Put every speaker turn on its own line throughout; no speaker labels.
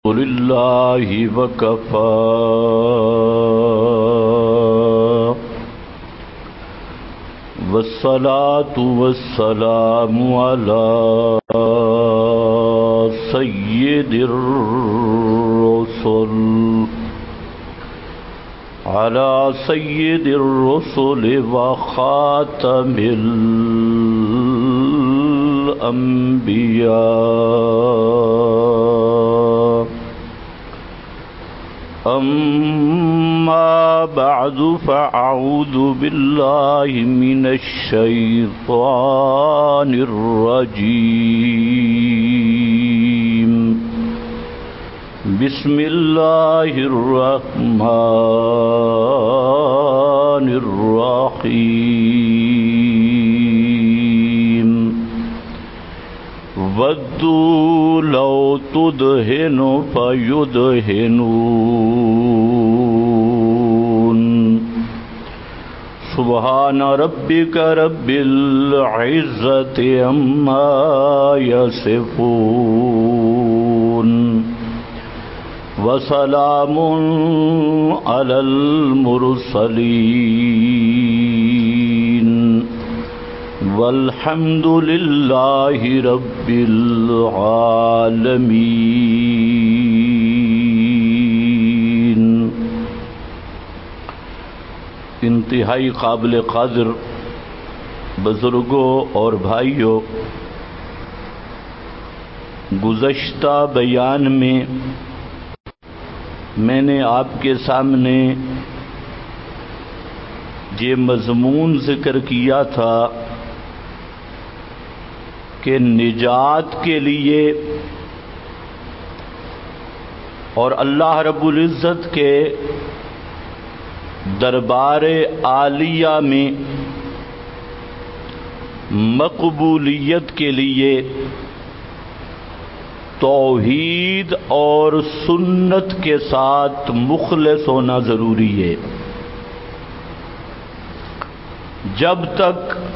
لله وكفى والصلاة والسلام على سيد الرسل وخاتم الأنبياء أما بعد فأعوذ بالله من الشيطان الرجيم بسم الله الرحمن الرحيم ودوا لو تدهن فيدهنون سبحان ربك رب العزة عما يصفون وسلام على المرسلين والحمد لله رب العالمين۔ انتہائی قابل قدر بزرگوں اور بھائیوں، گزشتہ بیان میں میں نے آپ کے سامنے یہ مضمون ذکر کیا تھا کہ نجات کے لیے اور اللہ رب العزت کے دربار عالیہ میں مقبولیت کے لیے توحید اور سنت کے ساتھ مخلص ہونا ضروری ہے۔ جب تک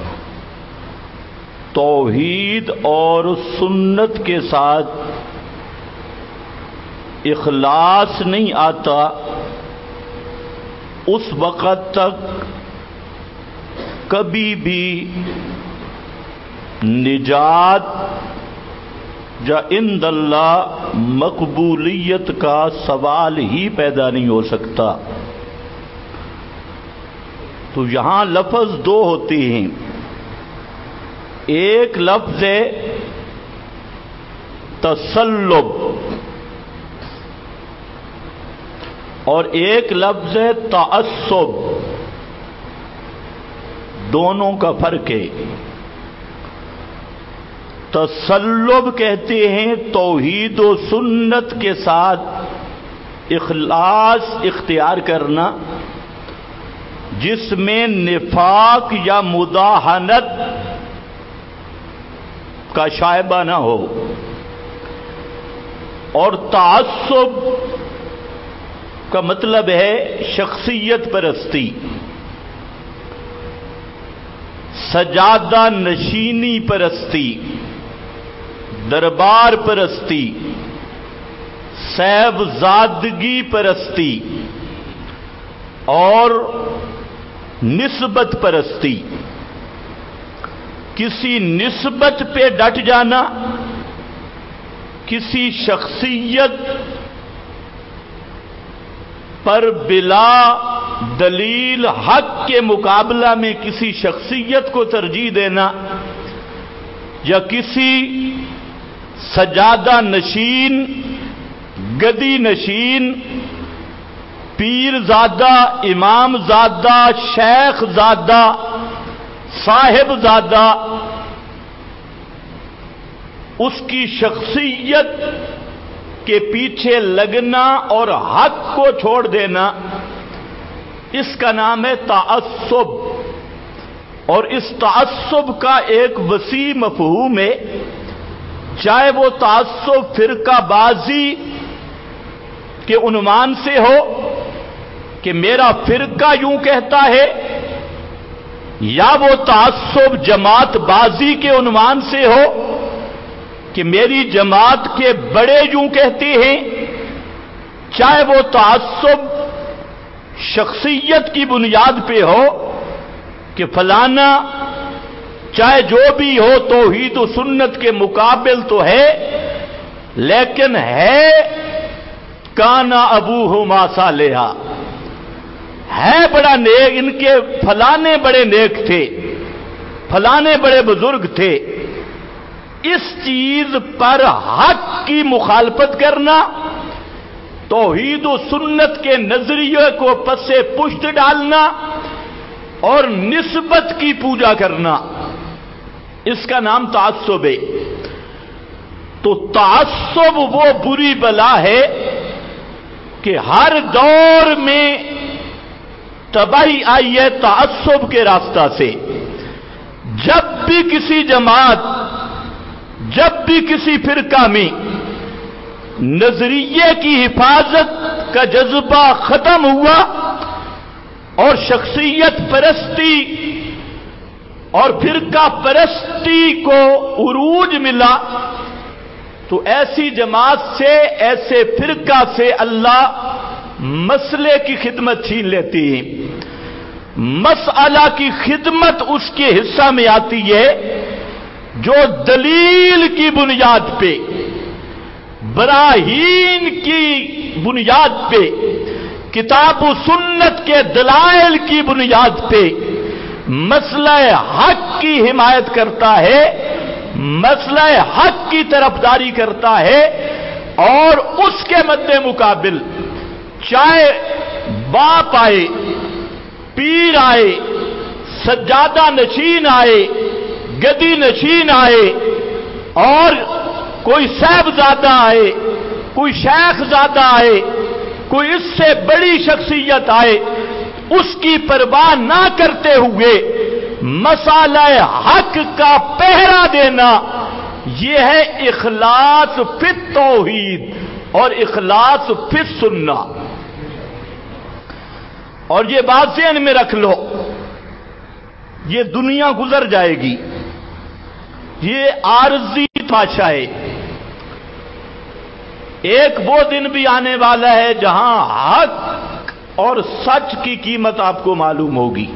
توحید اور سنت کے ساتھ اخلاص نہیں آتا، اس وقت تک کبھی بھی نجات یا عند اللہ مقبولیت کا سوال ہی پیدا نہیں ہو سکتا۔ تو یہاں لفظ دو ہوتے ہیں، ایک لفظ ہے تسلب اور ایک لفظ ہے تعصب، دونوں کا فرق ہے۔ تسلب کہتے ہیں توحید و سنت کے ساتھ اخلاص اختیار کرنا، جس میں نفاق یا مداہنت کا شائبہ نہ ہو، اور تعصب کا مطلب ہے شخصیت پرستی، سجادہ نشینی پرستی، دربار پرستی، صاحبزادگی پرستی اور نسبت پرستی۔ کسی نسبت پہ ڈٹ جانا، کسی شخصیت پر بلا دلیل حق کے مقابلہ میں کسی شخصیت کو ترجیح دینا، یا کسی سجادہ نشین، گدی نشین، پیر زادہ، امام زادہ، شیخ زادہ، صاحب زادہ، اس کی شخصیت کے پیچھے لگنا اور حق کو چھوڑ دینا، اس کا نام ہے تعصب۔ اور اس تعصب کا ایک وسیع مفہوم ہے، چاہے وہ تعصب فرقہ بازی کے عنوان سے ہو کہ میرا فرقہ یوں کہتا ہے، یا وہ تعصب جماعت بازی کے عنوان سے ہو کہ میری جماعت کے بڑے یوں کہتے ہیں چاہے وہ تعصب شخصیت کی بنیاد پہ ہو کہ فلانا چاہے جو بھی ہو توحید و سنت کے مقابل تو ہے، لیکن ہے کانا ابوہما صالحا، ہے بڑا نیک، ان کے فلانے بڑے نیک تھے، فلانے بڑے بزرگ تھے، اس چیز پر حق کی مخالفت کرنا، توحید و سنت کے نظریے کو پس پشت ڈالنا اور نسبت کی پوجا کرنا، اس کا نام تعصب ہے۔ تو تعصب وہ بری بلا ہے کہ ہر دور میں تباہی آئی ہے تعصب کے راستہ سے۔ جب بھی کسی جماعت، جب بھی کسی فرقہ میں نظریے کی حفاظت کا جذبہ ختم ہوا اور شخصیت پرستی اور فرقہ پرستی کو عروج ملا، تو ایسی جماعت سے، ایسے فرقہ سے اللہ مسئلے کی خدمت چھین لیتی ہے۔ مسئلہ کی خدمت اس کے حصہ میں آتی ہے جو دلیل کی بنیاد پہ، براہین کی بنیاد پہ، کتاب و سنت کے دلائل کی بنیاد پہ مسئلہ حق کی حمایت کرتا ہے، مسئلہ حق کی طرفداری کرتا ہے، اور اس کے مد مقابل چاہے باپ آئے، پیر آئے، سجادہ نشین آئے، گدی نشین آئے، اور کوئی صاحبزادہ آئے، کوئی شیخ زادہ آئے، کوئی اس سے بڑی شخصیت آئے، اس کی پرواہ نہ کرتے ہوئے مسئلہ حق کا پہرا دینا، یہ ہے اخلاص فی التوحید اور اخلاص فی السنہ۔ اور یہ بات ذہن میں رکھ لو، یہ دنیا گزر جائے گی، یہ عارضی تماشا ہے، ایک وہ دن بھی آنے والا ہے جہاں حق اور سچ کی قیمت آپ کو معلوم ہوگی۔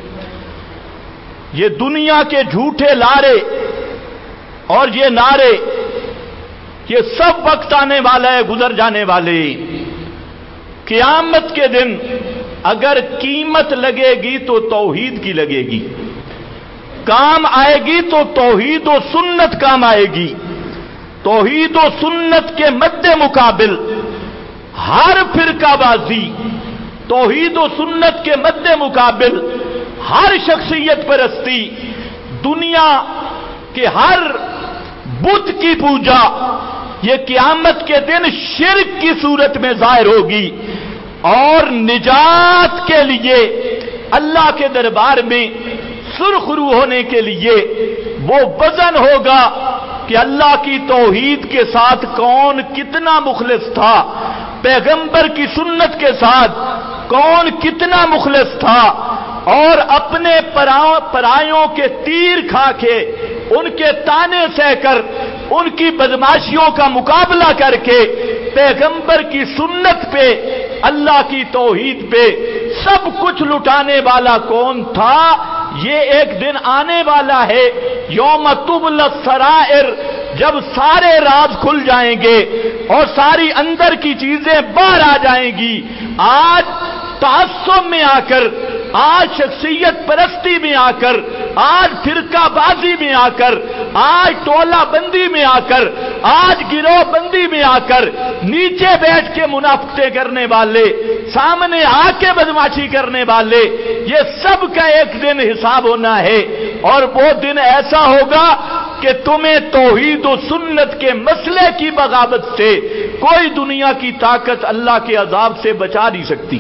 یہ دنیا کے جھوٹے لارے اور یہ نعرے، یہ سب وقت آنے والا ہے، گزر جانے والے۔ قیامت کے دن اگر قیمت لگے گی تو توحید کی لگے گی، کام آئے گی تو توحید و سنت کام آئے گی۔ توحید و سنت کے مد مقابل ہر فرقہ بازی، توحید و سنت کے مد مقابل ہر شخصیت پرستی، دنیا کے ہر بت کی پوجا، یہ قیامت کے دن شرک کی صورت میں ظاہر ہوگی، اور نجات کے لیے اللہ کے دربار میں سرخرو ہونے کے لیے وہ وزن ہوگا کہ اللہ کی توحید کے ساتھ کون کتنا مخلص تھا، پیغمبر کی سنت کے ساتھ کون کتنا مخلص تھا، اور اپنے پرایوں کے تیر کھا کے، ان کے تانے سہ کر، ان کی بدماشیوں کا مقابلہ کر کے پیغمبر کی سنت پہ، اللہ کی توحید پہ سب کچھ لٹانے والا کون تھا، یہ ایک دن آنے والا ہے، یوم تبلی السرائر، جب سارے راز کھل جائیں گے اور ساری اندر کی چیزیں باہر آ جائیں گی۔ آج تعصب میں آ کر، آج شخصیت پرستی میں آ کر، آج فرقہ بازی میں آ کر، آج ٹولہ بندی میں آ کر، آج گروہ بندی میں آ کر نیچے بیٹھ کے منافقتیں کرنے والے، سامنے آ کے بدماشی کرنے والے، یہ سب کا ایک دن حساب ہونا ہے، اور وہ دن ایسا ہوگا کہ تمہیں توحید و سنت کے مسئلے کی بغاوت سے کوئی دنیا کی طاقت اللہ کے عذاب سے بچا نہیں سکتی۔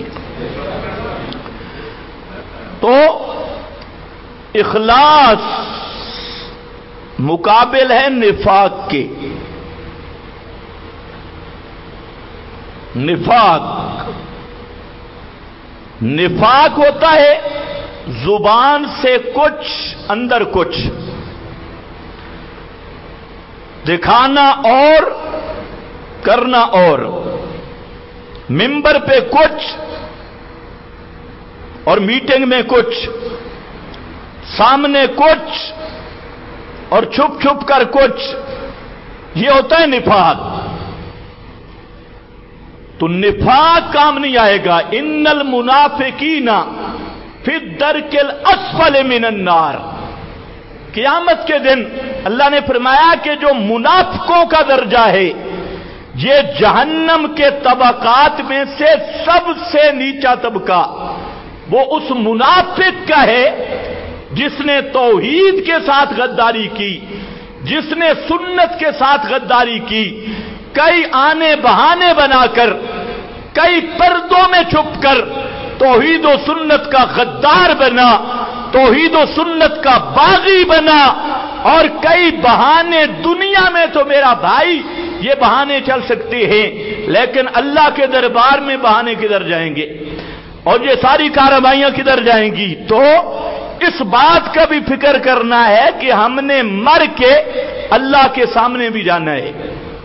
تو اخلاص مقابل ہے نفاق کے۔ نفاق ہوتا ہے زبان سے کچھ، اندر کچھ، دکھانا اور کرنا اور۔ منبر پہ کچھ اور میٹنگ میں کچھ، سامنے کچھ اور چھپ چھپ کر کچھ، یہ ہوتا ہے نفاق۔ تو نفاق کام نہیں آئے گا۔ ان المنافقین فی الدرک الاسفل من النار، قیامت کے دن اللہ نے فرمایا کہ جو منافقوں کا درجہ ہے یہ جہنم کے طبقات میں سے سب سے نیچا طبقہ وہ اس منافق کا ہے جس نے توحید کے ساتھ غداری کی، جس نے سنت کے ساتھ غداری کی، کئی آنے بہانے بنا کر، کئی پردوں میں چھپ کر توحید و سنت کا غدار بنا، توحید و سنت کا باغی بنا، اور کئی بہانے دنیا میں تو میرا بھائی یہ بہانے چل سکتے ہیں، لیکن اللہ کے دربار میں بہانے کدھر جائیں گے اور یہ ساری کارروائیاں کدھر جائیں گی؟ تو اس بات کا بھی فکر کرنا ہے کہ ہم نے مر کے اللہ کے سامنے بھی جانا ہے،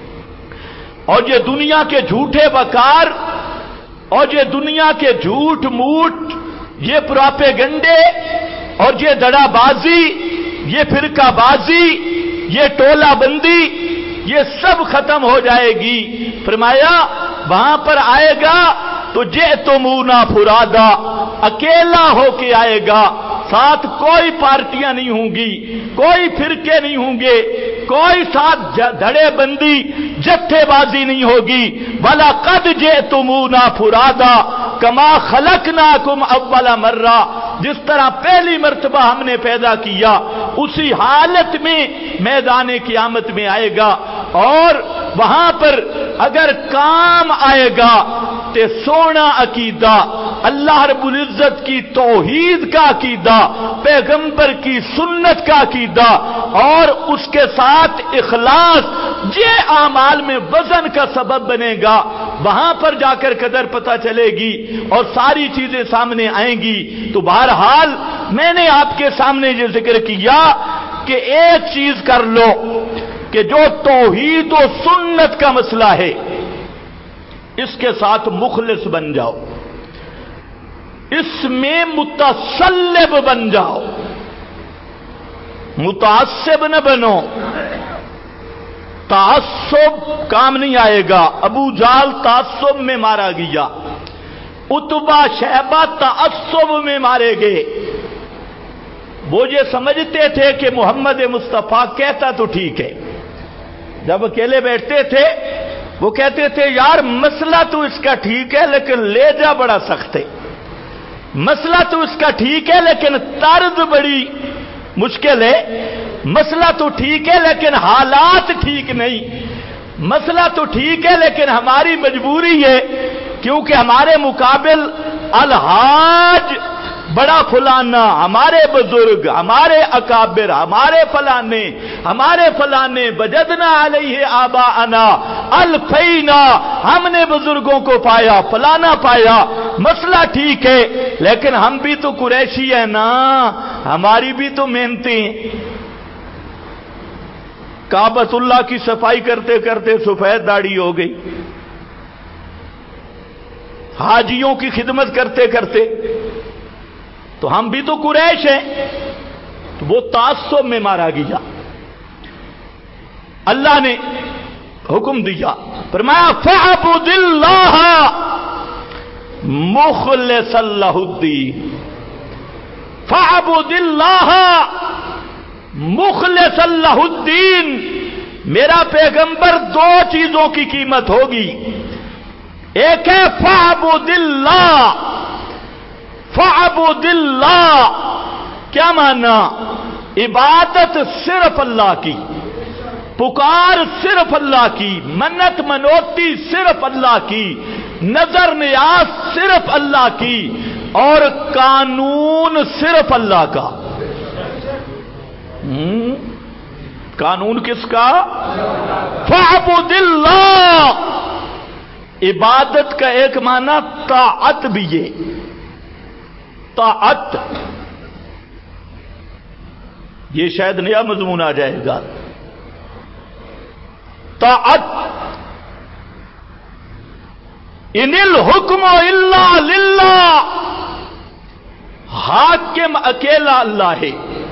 اور یہ دنیا کے جھوٹے وقار اور یہ دنیا کے جھوٹ موٹ، یہ پراپیگنڈے اور یہ دڑا بازی، یہ فرقہ بازی، یہ ٹولہ بندی، یہ سب ختم ہو جائے گی۔ فرمایا وہاں پر آئے گا تو جئتمونا فرادا، اکیلا ہو کے آئے گا، ساتھ کوئی پارٹیاں نہیں ہوں گی، کوئی فرقے نہیں ہوں گے، کوئی ساتھ دھڑے بندی جتھے بازی نہیں ہوگی۔ وَلَقَدْ جِئْتُمُونَا فُرَادَا كَمَا خَلَقْنَاكُمْ أَوَّلَ مَرَّةٍ، جس طرح پہلی مرتبہ ہم نے پیدا کیا اسی حالت میں میدان قیامت میں آئے گا، اور وہاں پر اگر کام آئے گا تے سونا عقیدہ، اللہ رب العزت کی توحید کا عقیدہ، پیغمبر کی سنت کا عقیدہ اور اس کے ساتھ اخلاص، یہ اعمال میں وزن کا سبب بنے گا۔ وہاں پر جا کر قدر پتہ چلے گی اور ساری چیزیں سامنے آئیں گی۔ تو بہرحال میں نے آپ کے سامنے یہ ذکر کیا کہ ایک چیز کر لو کہ جو توحید و سنت کا مسئلہ ہے اس کے ساتھ مخلص بن جاؤ، اس میں متصلب بن جاؤ، متعصب نہ بنو۔ تعصب کام نہیں آئے گا۔ ابو جہل تعصب میں مارا گیا، عتبہ شیبہ تعصب میں مارے گئے۔ وہ یہ سمجھتے تھے کہ محمد مصطفیٰ کہتا تو ٹھیک ہے، جب اکیلے بیٹھتے تھے وہ کہتے تھے یار مسئلہ تو اس کا ٹھیک ہے لیکن لے جا بڑا سخت ہے، مسئلہ تو اس کا ٹھیک ہے لیکن طرز بڑی مشکل ہے، مسئلہ تو ٹھیک ہے لیکن حالات ٹھیک نہیں، مسئلہ تو ٹھیک ہے لیکن ہماری مجبوری ہے کیونکہ ہمارے مقابل الحاج بڑا فلانا، ہمارے بزرگ، ہمارے اکابر، ہمارے فلانے وجدنا علیہ آباءنا الفینا، ہم نے بزرگوں کو پایا، فلانا پایا، مسئلہ ٹھیک ہے لیکن ہم بھی تو قریشی ہیں نا، ہماری بھی تو محنتیں۔ کعبۃ اللہ کی صفائی کرتے کرتے سفید داڑھی ہو گئی، حاجیوں کی خدمت کرتے کرتے تو ہم بھی تو قریش ہیں، تو وہ تعصب میں مارا گیا۔ اللہ نے حکم دیا، فرمایا فَاعْبُدِ اللَّهَ مُخْلِصًا لَهُ الدِّينَ، فَاعْبُدِ اللَّهَ مُخْلِصًا لَهُ الدِّينَ۔ میرا پیغمبر دو چیزوں کی قیمت ہوگی، ایک ہے فَاعْبُدِ اللَّهَ، فَاعْبُدِ اللَّهَ کیا معنی؟ عبادت صرف اللہ کی، پکار صرف اللہ کی، منت منوتی صرف اللہ کی، نظر نیاز صرف اللہ کی، اور قانون صرف اللہ کا۔ قانون کس کا؟ فَاعْبُدِ اللَّهَ۔ عبادت کا ایک معنی طاعت بھی ہے، طاعت، یہ شاید نیا مضمون آ جائے گا، طاعت۔ इनिल हुक्म इल्ला लिल्लाह, हाकिम अकेला अल्लाह है,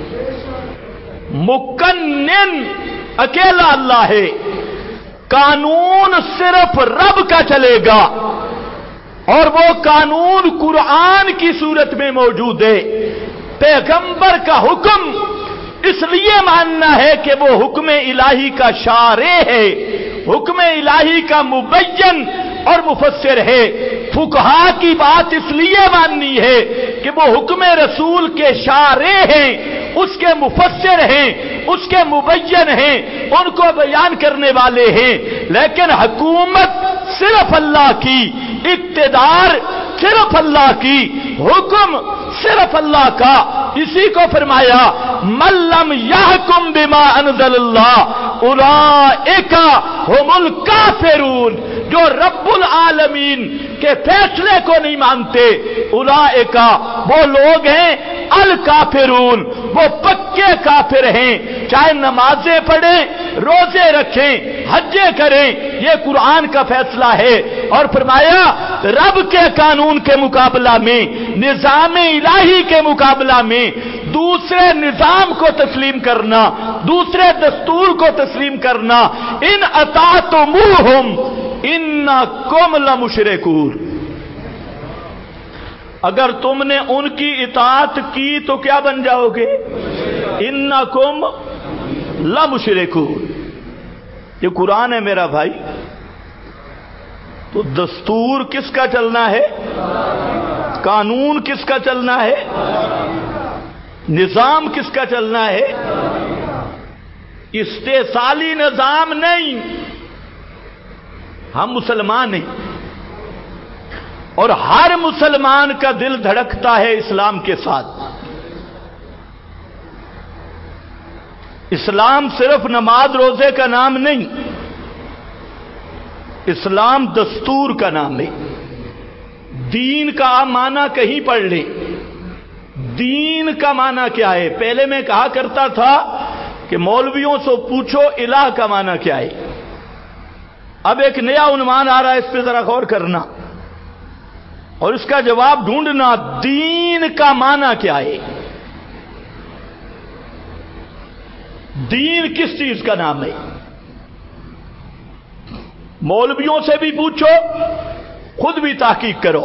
मुकन्निन अकेला अल्लाह है, कानून सिर्फ रब का चलेगा और वो कानून कुरान की सूरत में मौजूद है। पैगंबर का हुक्म इसलिए मानना है कि वो हुक्म इलाही का शारे है, हुक्म इलाही का मुबय्यन और मुफस्सिर है। फुकहा की बात इसलिए माननी है कि वो हुक्म रसूल के शारे हैं, उसके मुफस्सिर हैं, उसके मुबय्यन हैं, उनको बयान करने वाले हैं। लेकिन हुकूमत सिर्फ अल्लाह की, इक्तिदार सिर्फ अल्लाह की, हुक्म सिर्फ अल्लाह का। इसी को फरमाया मल्लम यहकुम बिमा अनज़लल्लाह उलाइका हुमुल काफिरून, जो रब्बुल आलमीन के फैसले को नहीं मानते, उलाइका वो लोग हैं अल काफिरून, वो पक्के काफिर हैं। चाहे नमाजें पढ़ें, रोजे रखें, हज्जे करें, ये कुरान का फैसला है। और फरमाया रब के कानून के मुकाबला में, निजाम इलाही के मुकाबला में दूसरे निजाम को तस्लीम करना, दूसरे दस्तूर को तस्लीम करना, इन अतातुमुहुम इन्नकुम लमुशरिकून, अगर तुमने उनकी इताअत की तो क्या बन जाओगे? इन्नकुम लमुशरिकून। ये कुरान है मेरा भाई। तो दस्तूर किसका चलना है? कानून किसका चलना है? निजाम किसका चलना है? इस्तेसाली निजाम नहीं। हम मुसलमान हैं और हर मुसलमान का दिल धड़कता है इस्लाम के साथ। इस्लाम सिर्फ नमाज रोजे का नाम नहीं, इस्लाम दस्तूर का नाम है। दीन का माना कहीं पढ़ ले, दीन का माना क्या है? पहले मैं कहा करता था कि मौलवियों से पूछो इलाह का माना क्या है। अब एक नया उन्वान आ रहा है, इस पर जरा गौर करना और इसका जवाब ढूंढना। दीन का माना क्या है? दीन किस चीज का नाम है? मौलवियों से भी पूछो, खुद भी तहकीक करो।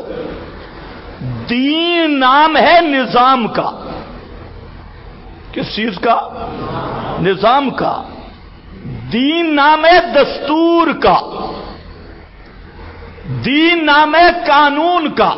दीन नाम है निजाम का। किस चीज का? निजाम का। दीन नाम है दस्तूर का, दीन नाम है कानून का।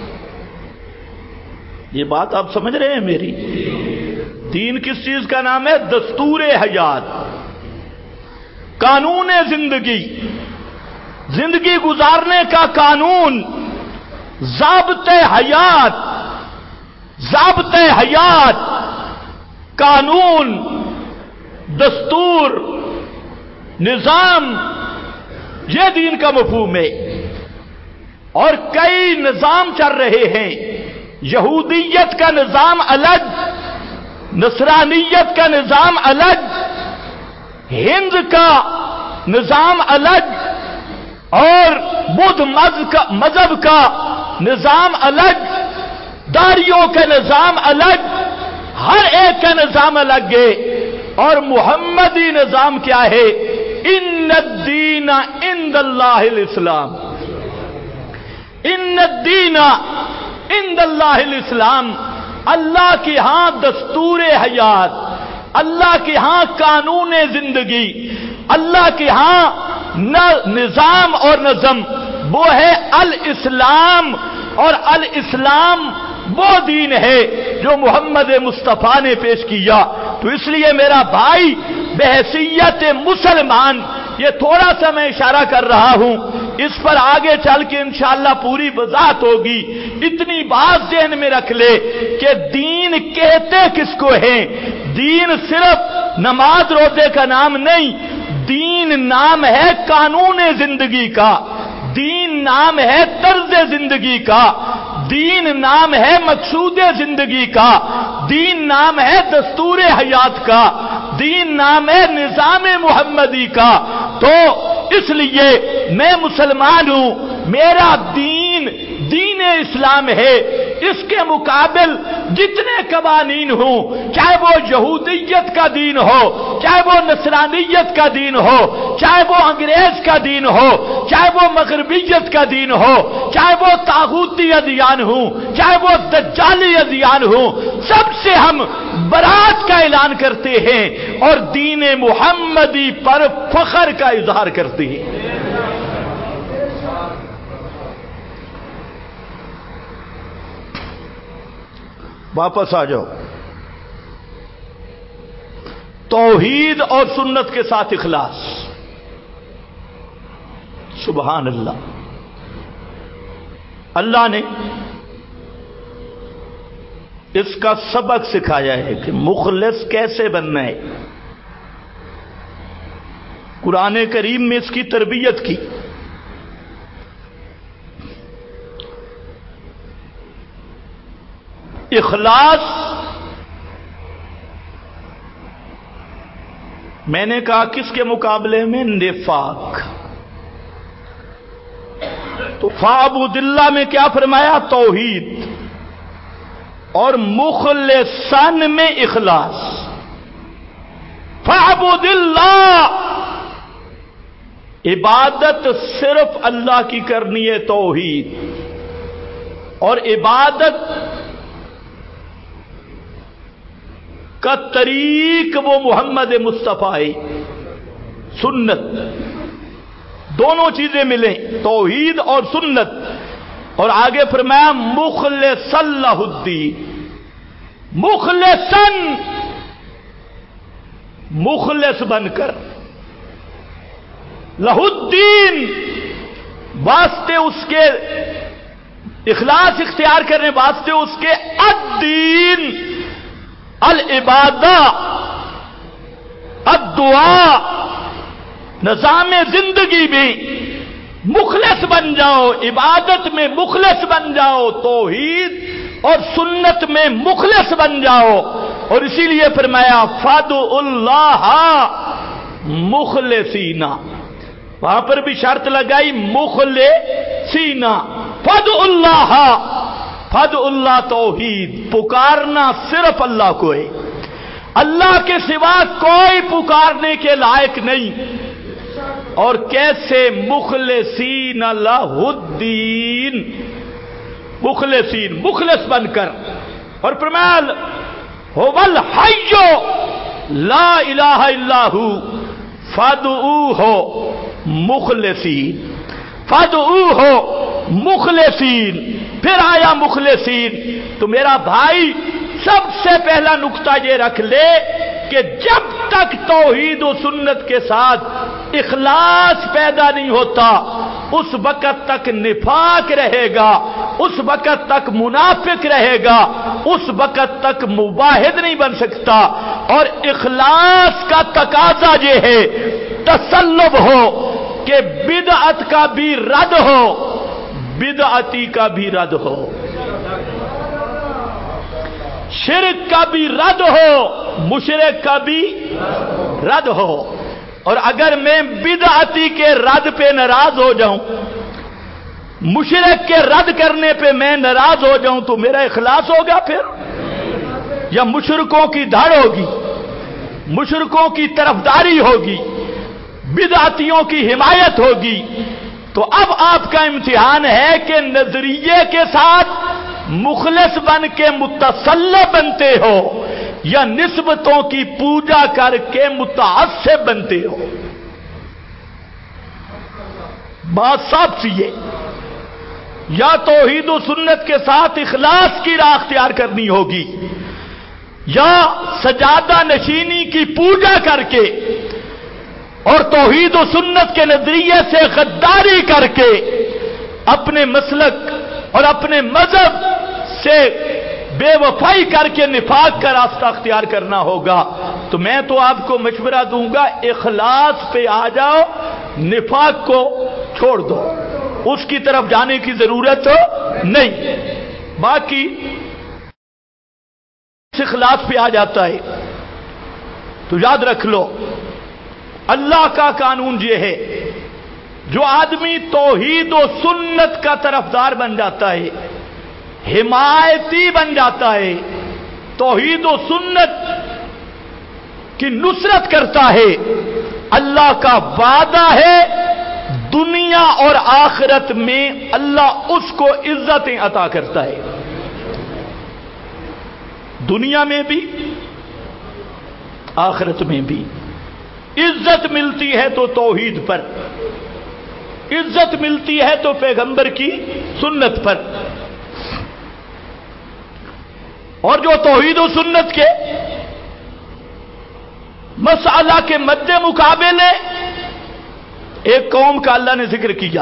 ये बात आप समझ रहे हैं मेरी? दीन किस चीज का नाम है? दस्तूर हयात, कानून जिंदगी, जिंदगी गुजारने का कानून, ज़ाब्ते हयात, ज़ाब्ते हयात, कानून, दस्तूर, निजाम, ये दीन का मफहूम है। और कई निजाम चल रहे हैं। यहूदियत का निजाम अलग, नसरानियत का निजाम अलग, हिंद का निजाम अलग और बुद्ध मजहब का निजाम अलग, दारियों का निजाम अलग, हर एक का निजाम अलग है। और मुहम्मदी निजाम क्या है? इन्नद्दीन इंदल्लाहिल इस्लाम, इन्नद्दीन इंदल्लाहिल इस्लाम। अल्लाह के यहां दस्तूर हयात, अल्लाह के यहां कानून जिंदगी, अल्लाह के यहां निजाम और नज़म वो है अल इस्लाम। और अल इस्लाम वो दीन है जो मोहम्मद मुस्तफा ने पेश किया। तो इसलिए मेरा भाई, बहैसियत मुसलमान, ये थोड़ा सा मैं इशारा कर रहा हूं, इस पर आगे चल के इंशाअल्लाह पूरी वजाहत होगी। इतनी बात ज़हन में रख ले कि दीन कहते किसको है? दीन सिर्फ नमाज रोजे का नाम नहीं, दीन नाम है कानून जिंदगी का, दीन नाम है तर्ज जिंदगी का, दीन नाम है मकसूद जिंदगी का, दीन नाम है दस्तूर हयात का, दीन नाम है निजाम मुहम्मदी का। तो इसलिए मैं मुसलमान हूं, میرا دین دین اسلام ہے، اس کے مقابل جتنے قوانین ہوں، چاہے وہ یہودیت کا دین ہو، چاہے وہ نصرانیت کا دین ہو، چاہے وہ انگریز کا دین ہو، چاہے وہ مغربیت کا دین ہو، چاہے وہ طاغوتی ادیان ہوں، چاہے وہ دجالی ادیان ہوں، سب سے ہم برات کا اعلان کرتے ہیں اور دین محمدی پر فخر کا اظہار کرتے ہیں۔ واپس آ جاؤ، توحید اور سنت کے ساتھ اخلاص۔ سبحان اللہ، اللہ نے اس کا سبق سکھایا ہے کہ مخلص کیسے بننا ہے۔ قرآن کریم میں اس کی تربیت کی۔ اخلاص، میں نے کہا کس کے مقابلے میں؟ نفاق۔ تو فاعبد اللہ میں کیا فرمایا؟ توحید، اور مخلصن میں اخلاص۔ فاعبد اللہ، عبادت صرف اللہ کی کرنی ہے، توحید، اور عبادت کا طریق وہ محمد مصطفیٰ، سنت، دونوں چیزیں ملیں، توحید اور سنت۔ اور آگے فرمایا مخلصن لہ الدین، مخلصن، مخلص بن کر، لہ الدین، واسطے اس کے، اخلاص اختیار کرنے واسطے اس کے، الدین، العبادہ، الدعاء، نظام زندگی بھی مخلص بن جاؤ، عبادت میں مخلص بن جاؤ، توحید اور سنت میں مخلص بن جاؤ۔ اور اسی لیے فرمایا فادعوا اللہ مخلصین، وہاں پر بھی شرط لگائی مخلصین، فادعوا اللہ، فادعوا اللہ توحید، پکارنا صرف اللہ کو ہے، اللہ کے سوا کوئی پکارنے کے لائق نہیں۔ اور کیسے؟ مخلصین لہ الدین، مخلصین، مخلص بن کر۔ اور فرمایا هو الحی لا الہ الا ہو فادعوہ مخلصین، فادعوہ مخلصین۔ پھر آیا مخلصین۔ تو میرا بھائی سب سے پہلا نقطہ یہ رکھ لے کہ جب تک توحید و سنت کے ساتھ اخلاص پیدا نہیں ہوتا، اس وقت تک نفاق رہے گا، اس وقت تک منافق رہے گا، اس وقت تک موحد نہیں بن سکتا۔ اور اخلاص کا تقاضا یہ ہے تسلب ہو کہ بدعت کا بھی رد ہو، بدعتی کا بھی رد ہو، شرک کا بھی رد ہو، مشرک کا بھی رد ہو۔ اور اگر میں بدعتی کے رد پہ ناراض ہو جاؤں، مشرک کے رد کرنے پہ میں ناراض ہو جاؤں، تو میرا اخلاص ہوگا پھر؟ یا مشرکوں کی دھڑ ہوگی، مشرکوں کی طرفداری ہوگی، بدعتیوں کی حمایت ہوگی؟ تو اب آپ کا امتحان ہے کہ نظریے کے ساتھ مخلص بن کے متسلب بنتے ہو یا نسبتوں کی پوجا کر کے متعصب بنتے ہو۔ بات صاف سی ہے، یا توحید و سنت کے ساتھ اخلاص کی راہ اختیار کرنی ہوگی، یا سجادہ نشینی کی پوجا کر کے اور توحید و سنت کے نظریے سے غداری کر کے اپنے مسلک اور اپنے مذہب سے بے وفائی کر کے نفاق کا راستہ اختیار کرنا ہوگا۔ تو میں تو آپ کو مشورہ دوں گا اخلاص پہ آ جاؤ، نفاق کو چھوڑ دو، اس کی طرف جانے کی ضرورت نہیں۔ باقی اخلاص پہ آ جاتا ہے تو یاد رکھ لو، اللہ کا قانون یہ ہے جو آدمی توحید و سنت کا طرفدار بن جاتا ہے، حمایتی بن جاتا ہے، توحید و سنت کی نصرت کرتا ہے، اللہ کا وعدہ ہے دنیا اور آخرت میں اللہ اس کو عزتیں عطا کرتا ہے، دنیا میں بھی آخرت میں بھی۔ عزت ملتی ہے تو توحید پر، عزت ملتی ہے تو پیغمبر کی سنت پر، اور جو توحید و سنت کے مسئلہ کے مد مقابلے ایک قوم کا اللہ نے ذکر کیا،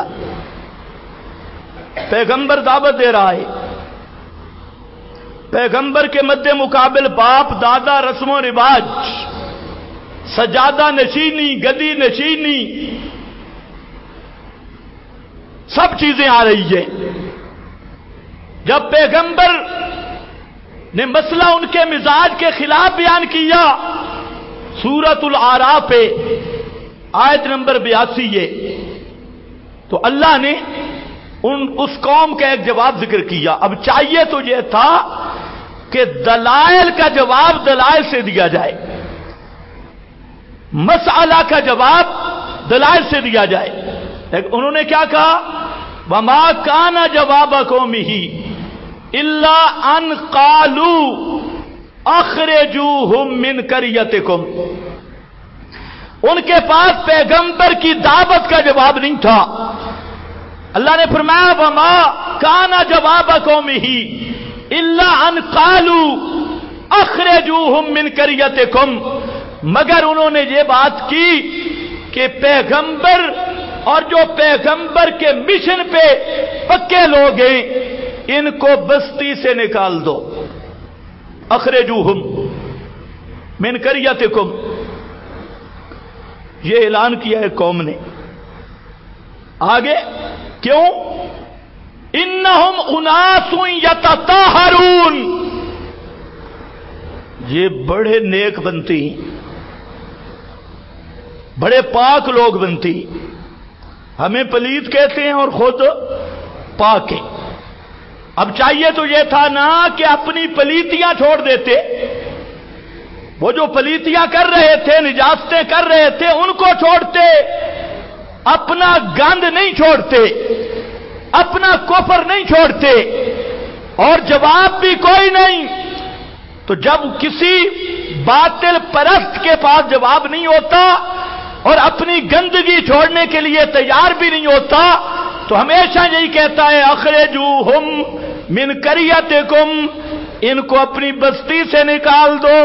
پیغمبر دعوت دے رہا ہے، پیغمبر کے مد مقابل باپ دادا رسم و رواج، سجادہ نشینی، گدی نشینی، سب چیزیں آ رہی ہیں۔ جب پیغمبر نے مسئلہ ان کے مزاج کے خلاف بیان کیا، سورۃ الاعراف آیت نمبر 82 ہے، تو اللہ نے اس قوم کا ایک جواب ذکر کیا۔ اب چاہیے تو یہ تھا کہ دلائل کا جواب دلائل سے دیا جائے، مسئلہ کا جواب دلائل سے دیا جائے، لیکن انہوں نے کیا کہا؟ وما کان جواب قومہ الا ان قالوا اخرجوہم من قریتکم۔ ان کے پاس پیغمبر کی دعوت کا جواب نہیں تھا۔ اللہ نے فرمایا وما کان جواب قومہ الا ان قالوا اخرجوہم من قریتکم، مگر انہوں نے یہ بات کی کہ پیغمبر اور جو پیغمبر کے مشن پہ پکے لوگ ہیں ان کو بستی سے نکال دو، اخرجوہم من قریتکم، یہ اعلان کیا ہے قوم نے۔ آگے کیوں؟ انہم اناس یتطہرون، یہ بڑے نیک بنتی، بڑے پاک لوگ بنتی، ہمیں پلیت کہتے ہیں اور خود پاک ہیں۔ اب چاہیے تو یہ تھا نا کہ اپنی پلیتیاں چھوڑ دیتے، وہ جو پلیتیاں کر رہے تھے، نجاستیں کر رہے تھے، ان کو چھوڑتے، اپنا گند نہیں چھوڑتے، اپنا کفر نہیں چھوڑتے، اور جواب بھی کوئی نہیں۔ تو جب کسی باطل پرست کے پاس جواب نہیں ہوتا اور اپنی گندگی چھوڑنے کے لیے تیار بھی نہیں ہوتا تو ہمیشہ یہی کہتا ہے اخرجوہم من قریتکم، ان کو اپنی بستی سے نکال دو،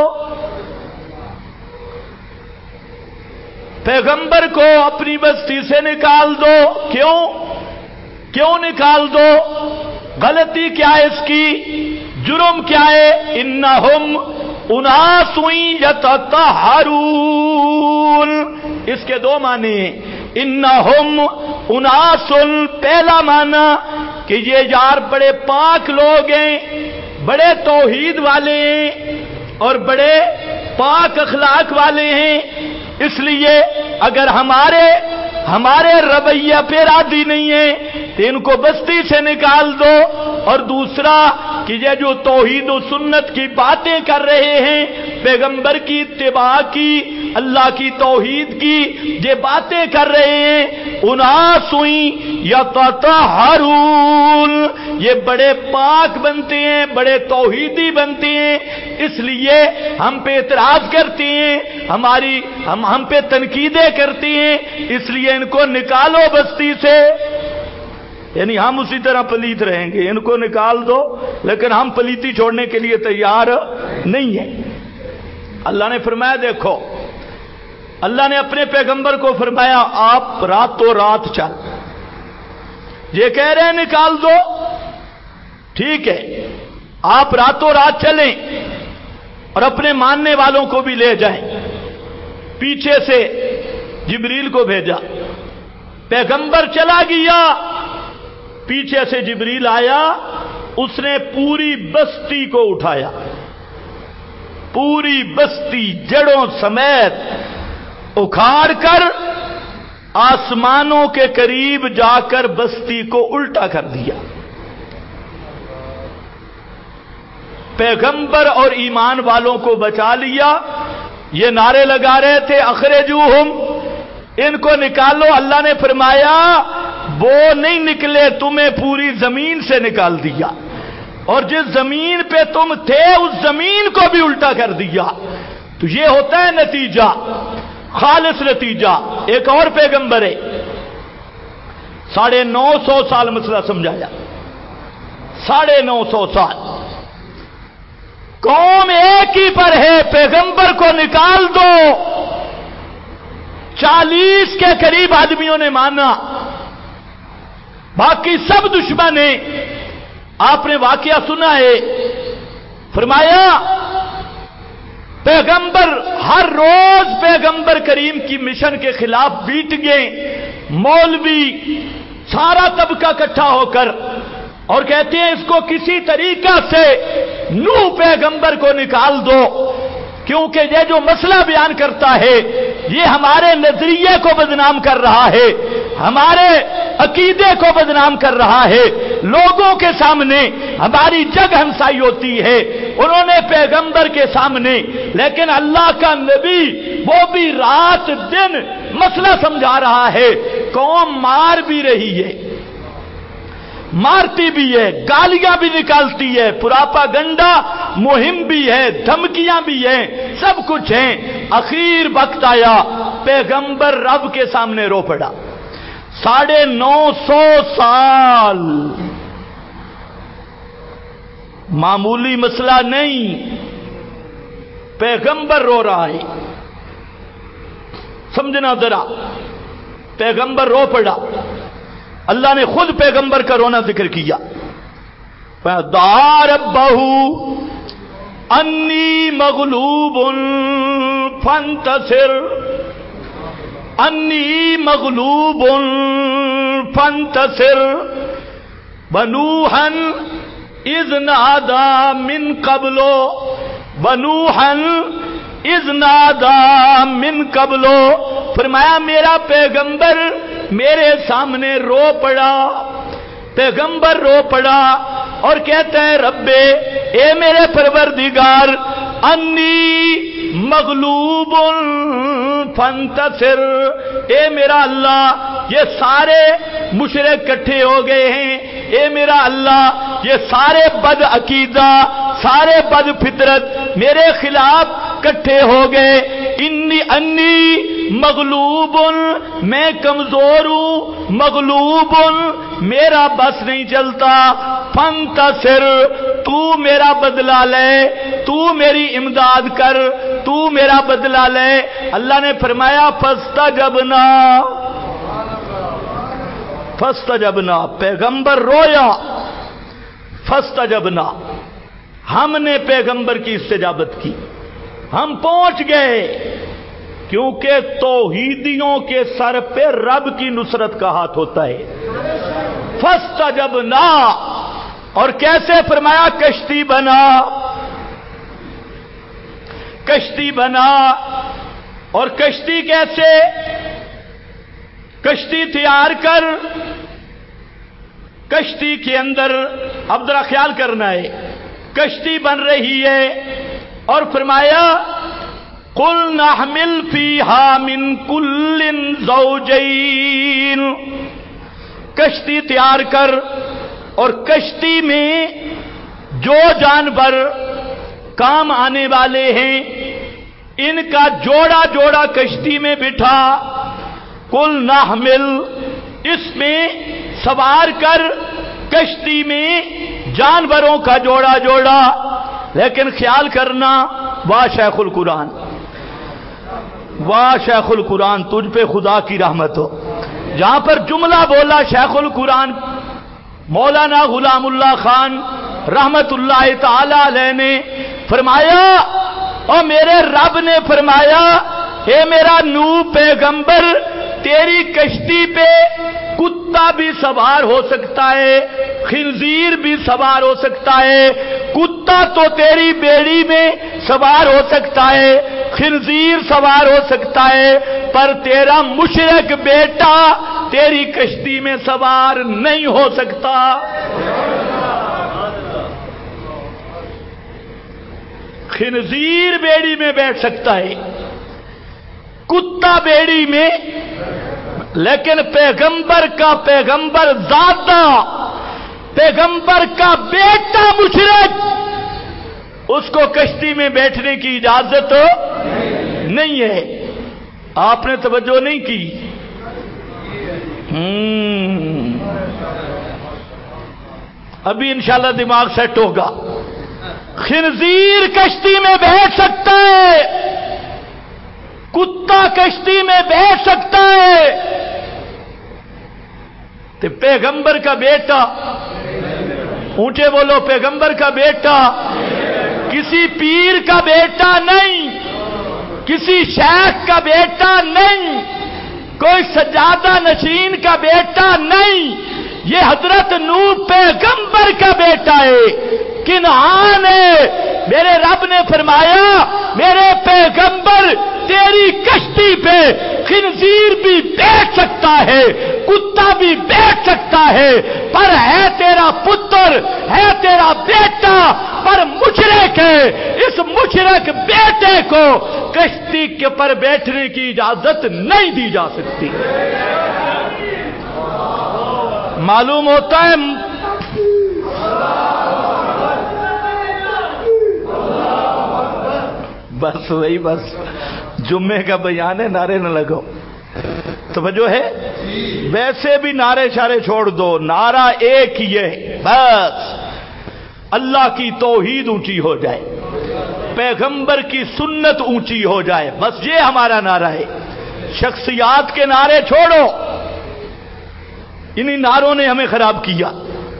پیغمبر کو اپنی بستی سے نکال دو۔ کیوں نکال دو؟ غلطی کیا ہے اس کی؟ جرم کیا ہے؟ انہم اناس یتطہرون، اس کے دو معنی ہیں۔ انہم اناس، پہلا معنی کہ یہ یار بڑے پاک لوگ ہیں، بڑے توحید والے ہیں اور بڑے پاک اخلاق والے ہیں، اس لیے اگر ہمارے رویہ پہ راضی نہیں ہے تو ان کو بستی سے نکال دو۔ اور دوسرا کہ یہ جو توحید و سنت کی باتیں کر رہے ہیں، پیغمبر کی اتباع کی، اللہ کی توحید کی یہ باتیں کر رہے ہیں، اناس یتطہرون، یہ بڑے پاک بنتے ہیں، بڑے توحیدی بنتے ہیں، اس لیے ہم پہ اعتراض کرتے ہیں، ہم پہ تنقیدیں کرتے ہیں، اس لیے ان کو نکالو بستی سے۔ یعنی ہم اسی طرح پلیت رہیں گے، ان کو نکال دو، لیکن ہم پلیتی چھوڑنے کے لیے تیار نہیں ہیں۔ اللہ نے فرمایا دیکھو، اللہ نے اپنے پیغمبر کو فرمایا آپ راتوں رات چل، یہ کہہ رہے ہیں نکال دو، ٹھیک ہے، آپ راتوں رات چلیں اور اپنے ماننے والوں کو بھی لے جائیں۔ پیچھے سے جبریل کو بھیجا، پیغمبر چلا گیا، پیچھے سے جبریل آیا، اس نے پوری بستی کو اٹھایا، پوری بستی جڑوں سمیت اکھاڑ کر आसमानों के करीब जाकर बस्ती को उल्टा कर दिया। पैगंबर और ईमान वालों को बचा लिया। ये नारे लगा रहे थे अखरजूहुम, इनको निकालो। अल्लाह ने फरमाया वो नहीं निकले, तुम्हें पूरी जमीन से निकाल दिया और जिस जमीन पे तुम थे उस जमीन को भी उल्टा कर दिया। तो ये होता है नतीजा, खालिस नतीजा। एक और पैगंबर है, 950 साल मसला समझाया, 950 साल कौम एक ही पर है, पैगंबर को निकाल दो। 40 के करीब आदमियों ने माना, बाकी सब दुश्मन है। आपने वाकया सुना है, फरमाया पैगंबर हर रोज पैगंबर करीम की मिशन के खिलाफ बीट गए। मौलवी सारा तबका इकट्ठा होकर और कहते हैं इसको किसी तरीका से नूह पैगंबर को निकाल दो, क्योंकि ये जो मसला बयान करता है ये हमारे नजरिए को बदनाम कर रहा है, हमारे अकीदे को बदनाम कर रहा है, लोगों के सामने हमारी जग हंसाई होती है। उन्होंने पैगंबर के सामने, लेकिन अल्लाह का नबी वो भी रात दिन मसला समझा रहा है। कौम मार भी रही है, मारती भी है, गालियां भी निकालती है, प्रोपागंडा मुहिम भी है, धमकियां भी हैं, सब कुछ है। आखिर वक्त आया, पैगंबर रब के सामने रो पड़ा। 950 साल मामूली मसला नहीं, पैगंबर रो रहा है। समझना जरा, पैगंबर रो पड़ा। अल्लाह ने खुद पैगंबर का रोना जिक्र किया। दारब्बहु अन्नी मगलूबुन फंतसिर, अन्नी मगलूबुन फंतसिर, बनूहन इज़ नादा मिन कबलो, बनूहन इज़ नादा मिन कबलो। फरमाया मेरा पैगंबर मेरे सामने रो पड़ा, पैगंबर रो पड़ा और कहता है रब्बे, ए मेरे परवरदिगार, अन्नी मगलूबुन फंतसिर, ए मेरा अल्लाह ये सारे मुशरिक इकट्ठे हो गए हैं। ए मेरा अल्लाह ये सारे बद अकीदा, सारे बद फितरत मेरे खिलाफ इकट्ठे हो गए। इन्नी अन्नी मगलूबुन, मैं कमजोर हूं, मगलूबुन मेरा बस नहीं चलता, फंतसिर तू मेरा बदला ले, तू मेरी इमदाद कर, तू मेरा बदला ले। अल्लाह ने फरमाया फस्तजबना, फस्तजबना, पैगंबर रोया, फस्तजबना, हमने पैगंबर की इस्तिजाबत की, हम पहुंच गए। क्योंकि तौहीदियों के सर पे रब की नुसरत का हाथ होता है। फस्तजबना, और कैसे फरमाया कश्ती बना, कश्ती बना। और कश्ती कैसे, कश्ती तैयार कर, कश्ती के अंदर अब जरा ख्याल करना है, कश्ती बन रही है और फरमाया कुल नहमिल फीहा मिन कुल्लिन ज़ौजैन, कश्ती तैयार कर और कश्ती में जो जानवर काम आने वाले हैं इनका जोड़ा जोड़ा कश्ती में बिठा। कुल नहमिल, इसमें सवार कर कश्ती में जानवरों का जोड़ा जोड़ा। लेकिन ख्याल करना, वाह शेखुल कुरान, वाह शेखुल कुरान, तुझ पे खुदा की रहमत हो। जहां पर जुमला बोला शेखुल कुरान मौलाना गुलामुल्लाह खान रहमतुल्लाह ताला अलैह ने फरमाया, और मेरे रब ने फरमाया, हे मेरा नूह पैगंबर, तेरी कश्ती पे कुत्ता भी सवार हो सकता है, खिंजीर भी सवार हो सकता है। कुत्ता तो तेरी बेड़ी में सवार हो सकता है, خنزیر سوار ہو سکتا ہے، پر تیرا مشرک بیٹا تیری کشتی میں سوار نہیں ہو سکتا۔ خنزیر بیڑی میں بیٹھ سکتا ہے، کتا بیڑی میں، لیکن پیغمبر زادہ، پیغمبر کا بیٹا مشرک، اس کو کشتی میں بیٹھنے کی اجازت نہیں ہے۔ آپ نے توجہ نہیں کی؟ ابھی انشاءاللہ دماغ سیٹ ہوگا۔ خنزیر کشتی میں بیٹھ سکتا ہے، کتا کشتی میں بیٹھ سکتا ہے، تو پیغمبر کا بیٹا، اونچے بولو، پیغمبر کا بیٹا کسی پیر کا بیٹا نہیں، کسی شیخ کا بیٹا نہیں، کوئی سجادہ نشین کا بیٹا نہیں، یہ حضرت نوح پیغمبر کا بیٹا ہے، کنعان ہے۔ میرے رب نے فرمایا میرے پیغمبر تیری کشتی پہ خنزیر بھی بیٹھ سکتا ہے، کتا بھی بیٹھ سکتا ہے، پر ہے تیرا پتر، ہے تیرا بیٹا، پر مشرک ہے، اس مشرک بیٹے کو کشتی کے پر بیٹھنے کی اجازت نہیں دی جا سکتی۔ معلوم ہوتا ہے بس وہی، بس جمعے کا بیان ہے، نعرے نہ لگو، توجہ ہے؟ ویسے بھی نعرے شارے چھوڑ دو، نعرہ ایک ہی ہے، بس اللہ کی توحید اونچی ہو جائے، پیغمبر کی سنت اونچی ہو جائے، بس یہ ہمارا نعرہ ہے۔ شخصیات کے نعرے چھوڑو، انہی نعروں نے ہمیں خراب کیا۔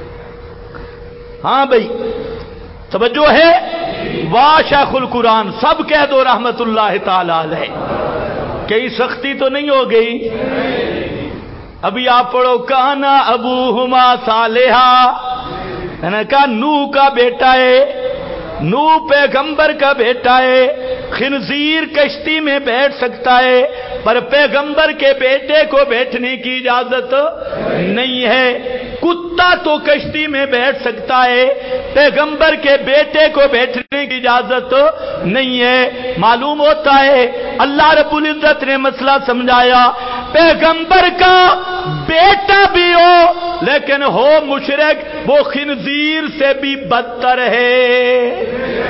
ہاں بھائی توجہ ہے؟ واہ شیخ القرآن، سب کہہ دو رحمت اللہ تعالی علیہ۔ کئی سختی تو نہیں ہو گئی؟ ابھی آپ پڑھو کانا ابوہما صالحا، میں نے کہا نوح کا بیٹا ہے، نوح پیغمبر کا بیٹا ہے، خنزیر کشتی میں بیٹھ سکتا ہے، پر پیغمبر کے بیٹے کو بیٹھنے کی اجازت نہیں ہے۔ کتا تو کشتی میں بیٹھ سکتا ہے، پیغمبر کے بیٹے کو بیٹھنے کی اجازت نہیں ہے۔ معلوم ہوتا ہے اللہ رب العزت نے مسئلہ سمجھایا، پیغمبر کا بیٹا بھی ہو لیکن ہو مشرک، وہ خنزیر سے بھی بدتر ہے۔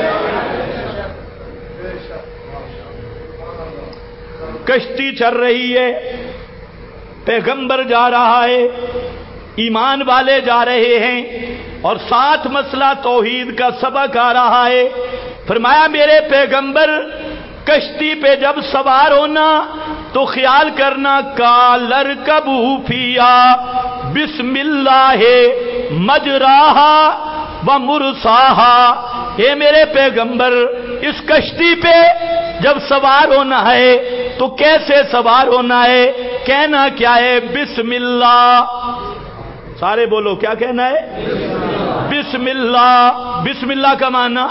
کشتی چل رہی ہے، پیغمبر جا رہا ہے، ایمان والے جا رہے ہیں، اور ساتھ مسئلہ توحید کا سبق آ رہا ہے۔ فرمایا میرے پیغمبر کشتی پہ جب سوار ہونا تو خیال کرنا کالر کبو فیا بسم اللہ مجراہا و مرساہا، اے میرے پیغمبر اس کشتی پہ جب سوار ہونا ہے تو کیسے سوار ہونا ہے؟ کہنا کیا ہے؟ بسم اللہ۔ سارے بولو کیا کہنا ہے؟ بسم اللہ۔ بسم اللہ کا معنی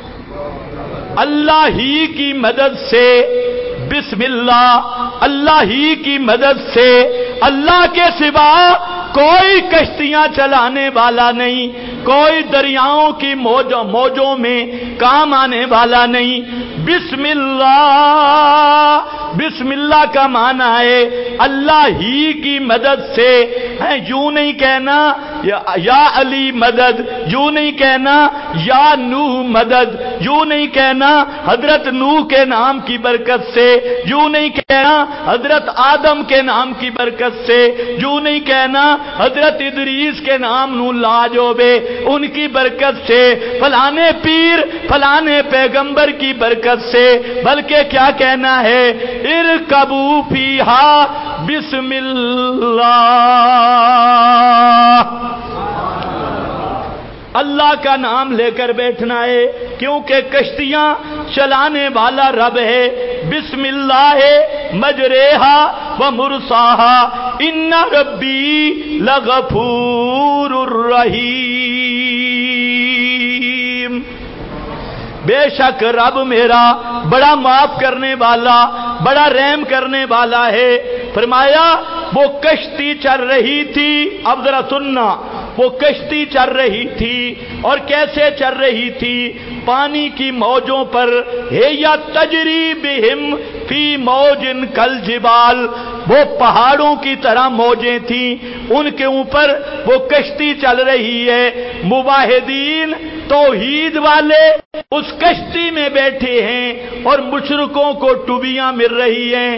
اللہ ہی کی مدد سے، بسم اللہ، اللہ ہی کی مدد سے، اللہ کے سوا کوئی کشتیاں چلانے والا نہیں، کوئی دریاؤں کی موجوں میں کام آنے والا نہیں۔ بسم اللہ، بسم اللہ کا معنی ہے اللہ ہی کی مدد سے، یوں نہیں کہنا یا علی مدد، یوں نہیں کہنا یا نوح مدد، یوں نہیں کہنا حضرت نوح کے نام کی برکت سے، یوں نہیں کہنا حضرت آدم کے نام کی برکت سے، یوں نہیں کہنا حضرت ادریس کے نام نو لاجوبے ان کی برکت سے، فلانے پیر فلانے پیغمبر کی برکت سے، بلکہ کیا کہنا ہے؟ ارکبوا فیہا بسم اللہ، اللہ کا نام لے کر بیٹھنا ہے، کیونکہ کشتیاں چلانے والا رب ہے۔ بسم اللہ مجریہا و مرساہا ان ربی لغفور الرحیم۔ بے شک رب میرا بڑا معاف کرنے والا بڑا رحم کرنے والا ہے۔ فرمایا وہ کشتی چل رہی تھی، اب ذرا سننا، وہ کشتی چل رہی تھی اور کیسے چل رہی تھی؟ پانی کی موجوں پر، ہے یا تجری بہم فی موجن کل جبال، وہ پہاڑوں کی طرح موجیں تھیں، ان کے اوپر وہ کشتی چل رہی ہے۔ موحدین توحید والے اس کشتی میں بیٹھے ہیں اور مشرکوں کو ٹوبیاں مل رہی ہیں۔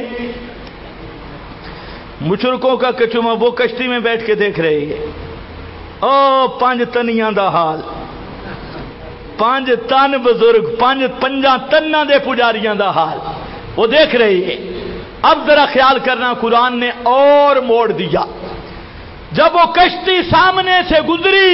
مشرکوں کا کچما وہ کشتی میں بیٹھ کے دیکھ رہے ہیں، او پانچ تنیاں دا حال، پانچ تن بزرگ، پنجاں تناں دے پجاریاں دا حال وہ دیکھ رہے ہیں۔ اب ذرا خیال کرنا، قرآن نے اور موڑ دیا۔ جب وہ کشتی سامنے سے گزری،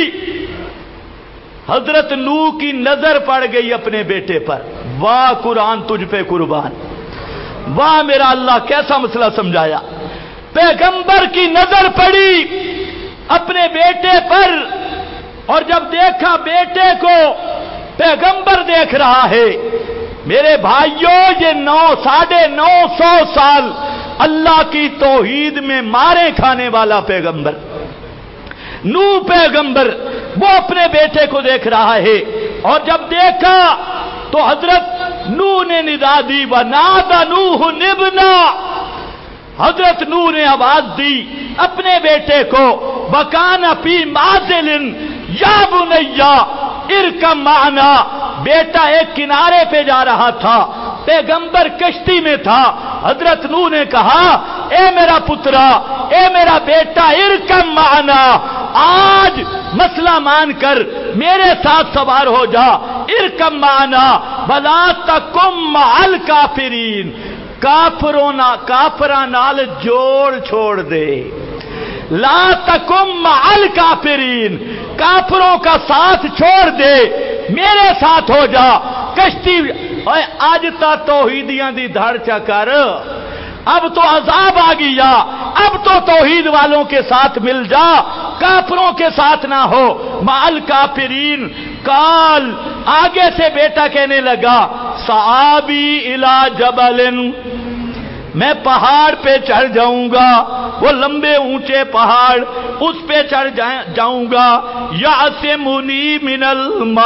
حضرت نوح کی نظر پڑ گئی اپنے بیٹے پر۔ واہ قرآن تجھ پہ قربان، واہ میرا اللہ کیسا مسئلہ سمجھایا۔ پیغمبر کی نظر پڑی اپنے بیٹے پر، اور جب دیکھا بیٹے کو پیغمبر دیکھ رہا ہے، میرے بھائیوں یہ 950 سال اللہ کی توحید میں مارے کھانے والا پیغمبر نوح پیغمبر، وہ اپنے بیٹے کو دیکھ رہا ہے، اور جب دیکھا تو حضرت نوح نے ندا دی، وَنَادَ نُوحٌ ابْنَهُ، حضرت نوح نے آواز دی اپنے بیٹے کو، وَكَانَ فِي مَعْزِلٍ يَا بُنَيَّ ارْكَب مَعَنَا، بیٹا ایک کنارے پہ جا رہا تھا، پیغمبر کشتی میں تھا۔ حضرت نوح نے کہا اے میرا پترا، اے میرا بیٹا، ارکب معنا، آج مسئلہ مان کر میرے ساتھ سوار ہو جا، ارکب معنا ولا تکم مع الکافرین، کافراں نال جوڑ چھوڑ دے، لا تکم مع الکافرین، کافروں کا ساتھ چھوڑ دے، میرے ساتھ ہو جا کشتی۔ آج تا توحیدیاں دی دھڑ چا کر، اب تو عذاب آ گیا، اب تو توحید والوں کے ساتھ مل جا، کافروں کے ساتھ نہ ہو، مع الکافرین۔ قال، آگے سے بیٹا کہنے لگا، صحابی الی جبل، میں پہاڑ پہ چڑھ جاؤں گا، وہ لمبے اونچے پہاڑ، اس پہ چڑھ جاؤں گا، یعصمنی من الماء،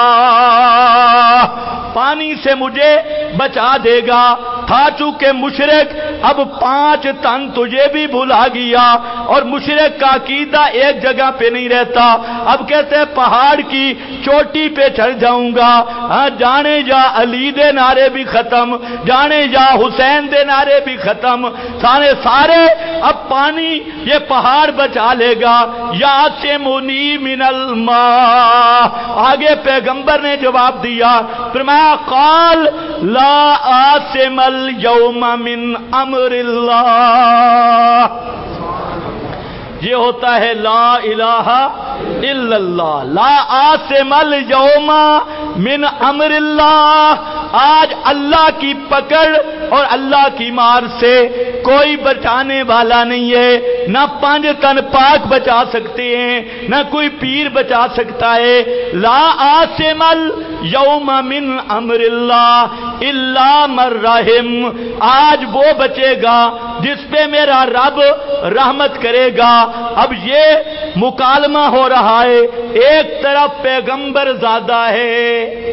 پانی سے مجھے بچا دے گا۔ تھا چونکہ مشرک، اب 5 تن تجھے بھی بھلا گیا، اور مشرک کا عقیدہ ایک جگہ پہ نہیں رہتا، اب کہتے ہیں پہاڑ کی چوٹی پہ چڑھ جاؤں گا، ہاں جانے جا علی دے نعرے بھی ختم، جانے جا حسین دے نعرے بھی ختم، سارے اب پانی یہ پہاڑ بچا لے گا، یعصمنی من الماء۔ آگے پیغمبر نے جواب دیا، فرمایا قال لا عاصم اليوم من امر اللہ، یہ ہوتا ہے لا الہ الا اللہ، لا عاصم اليوم من امر اللہ، آج اللہ کی پکڑ اور اللہ کی مار سے کوئی بچانے والا نہیں ہے، نہ 5 تن پاک بچا سکتے ہیں، نہ کوئی پیر بچا سکتا ہے۔ لا عاصم اليوم من امر اللہ الا من رحم، آج وہ بچے گا جس پہ میرا رب رحمت کرے گا۔ اب یہ مکالمہ ہو رہا ہے، ایک طرف پیغمبر زیادہ ہے،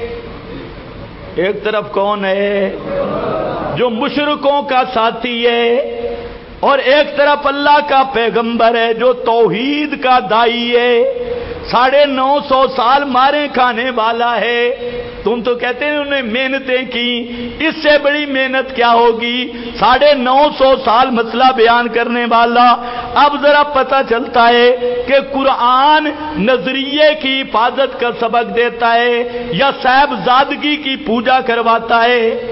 ایک طرف کون ہے؟ جو مشرکوں کا ساتھی ہے، اور ایک طرف اللہ کا پیغمبر ہے جو توحید کا دائی ہے، 950 سال مارے کھانے والا ہے۔ تم تو کہتے ہیں انہوں نے محنتیں کی، اس سے بڑی محنت کیا ہوگی؟ 950 سال مسئلہ بیان کرنے والا۔ اب ذرا پتہ چلتا ہے کہ قرآن نظریے کی حفاظت کا سبق دیتا ہے یا صاحبزادگی کی پوجا کرواتا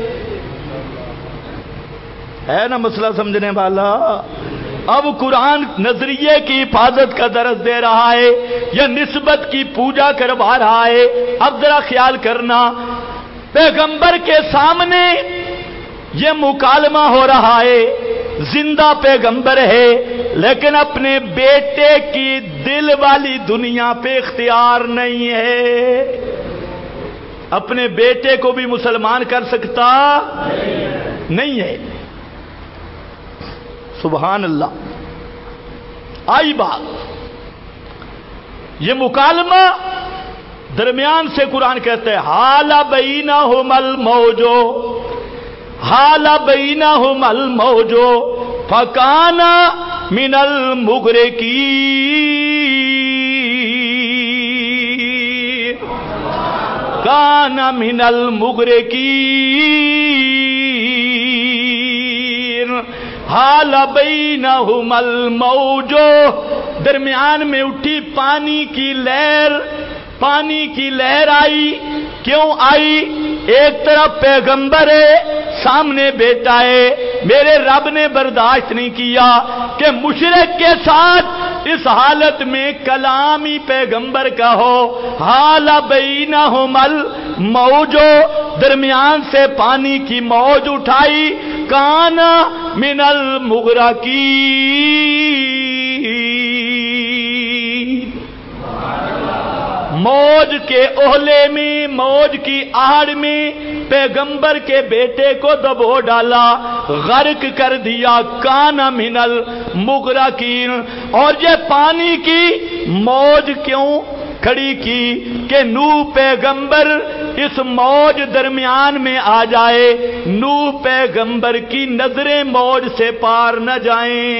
ہے نا مسئلہ سمجھنے والا؟ اب قرآن نظریے کی حفاظت کا درس دے رہا ہے یا نسبت کی پوجا کروا رہا ہے؟ اب ذرا خیال کرنا، پیغمبر کے سامنے یہ مکالمہ ہو رہا ہے، زندہ پیغمبر ہے لیکن اپنے بیٹے کی دل والی دنیا پہ اختیار نہیں ہے۔ اپنے بیٹے کو بھی مسلمان کر سکتا نہیں ہے۔ سبحان اللہ۔ آئی بات، یہ مکالمہ درمیان سے قرآن کہتے ہیں حال بینہم الموج، حال بینہم الموج فکان من المغرقین، کان من المغرقین۔ حال بینہم الموج، درمیان میں اٹھی پانی کی لہر، پانی کی لہر آئی۔ کیوں آئی؟ ایک طرف پیغمبر ہے، سامنے بیٹا ہے۔ میرے رب نے برداشت نہیں کیا کہ مشرک کے ساتھ اس حالت میں کلام ہی پیغمبر کا ہو۔ حال بینہم الموج، درمیان سے پانی کی موج اٹھائی، کان من المغرقین، موج کے اہلے میں، موج کی آڑ میں پیغمبر کے بیٹے کو دبو ڈالا، غرق کر دیا، کان من المغرقین۔ اور یہ پانی کی موج کیوں کھڑی کی کہ نوح پیغمبر اس موج درمیان میں آ جائے، نوح پیغمبر کی نظریں موج سے پار نہ جائیں۔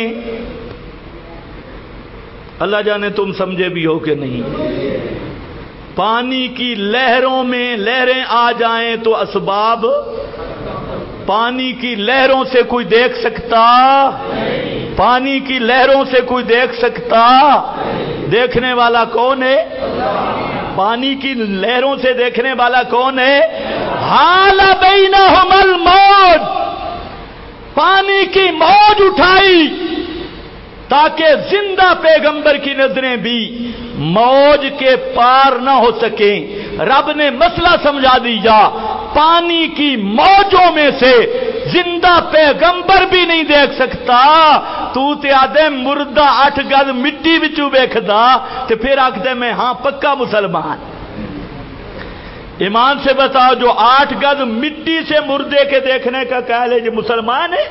اللہ جانے تم سمجھے بھی ہو کہ نہیں۔ پانی کی لہروں میں لہریں آ جائیں تو اسباب، پانی کی لہروں سے کوئی دیکھ سکتا؟ پانی کی لہروں سے کوئی دیکھ سکتا؟ دیکھنے والا کون ہے؟ پانی کی لہروں سے دیکھنے والا کون ہے؟ حال بینہم الموج، پانی کی موج اٹھائی تاکہ زندہ پیغمبر کی نظریں بھی موج کے پار نہ ہو سکیں۔ رب نے مسئلہ سمجھا دیا، پانی کی موجوں میں سے زندہ پیغمبر بھی نہیں دیکھ سکتا، تو تے آدھے مردہ 8 گز مٹی بچو بیکھدا تے پھر آکھدے میں ہاں پکا مسلمان۔ ایمان سے بتاؤ، جو 8 گز مٹی سے مردے کے دیکھنے کا کہہ لے جو مسلمان ہے؟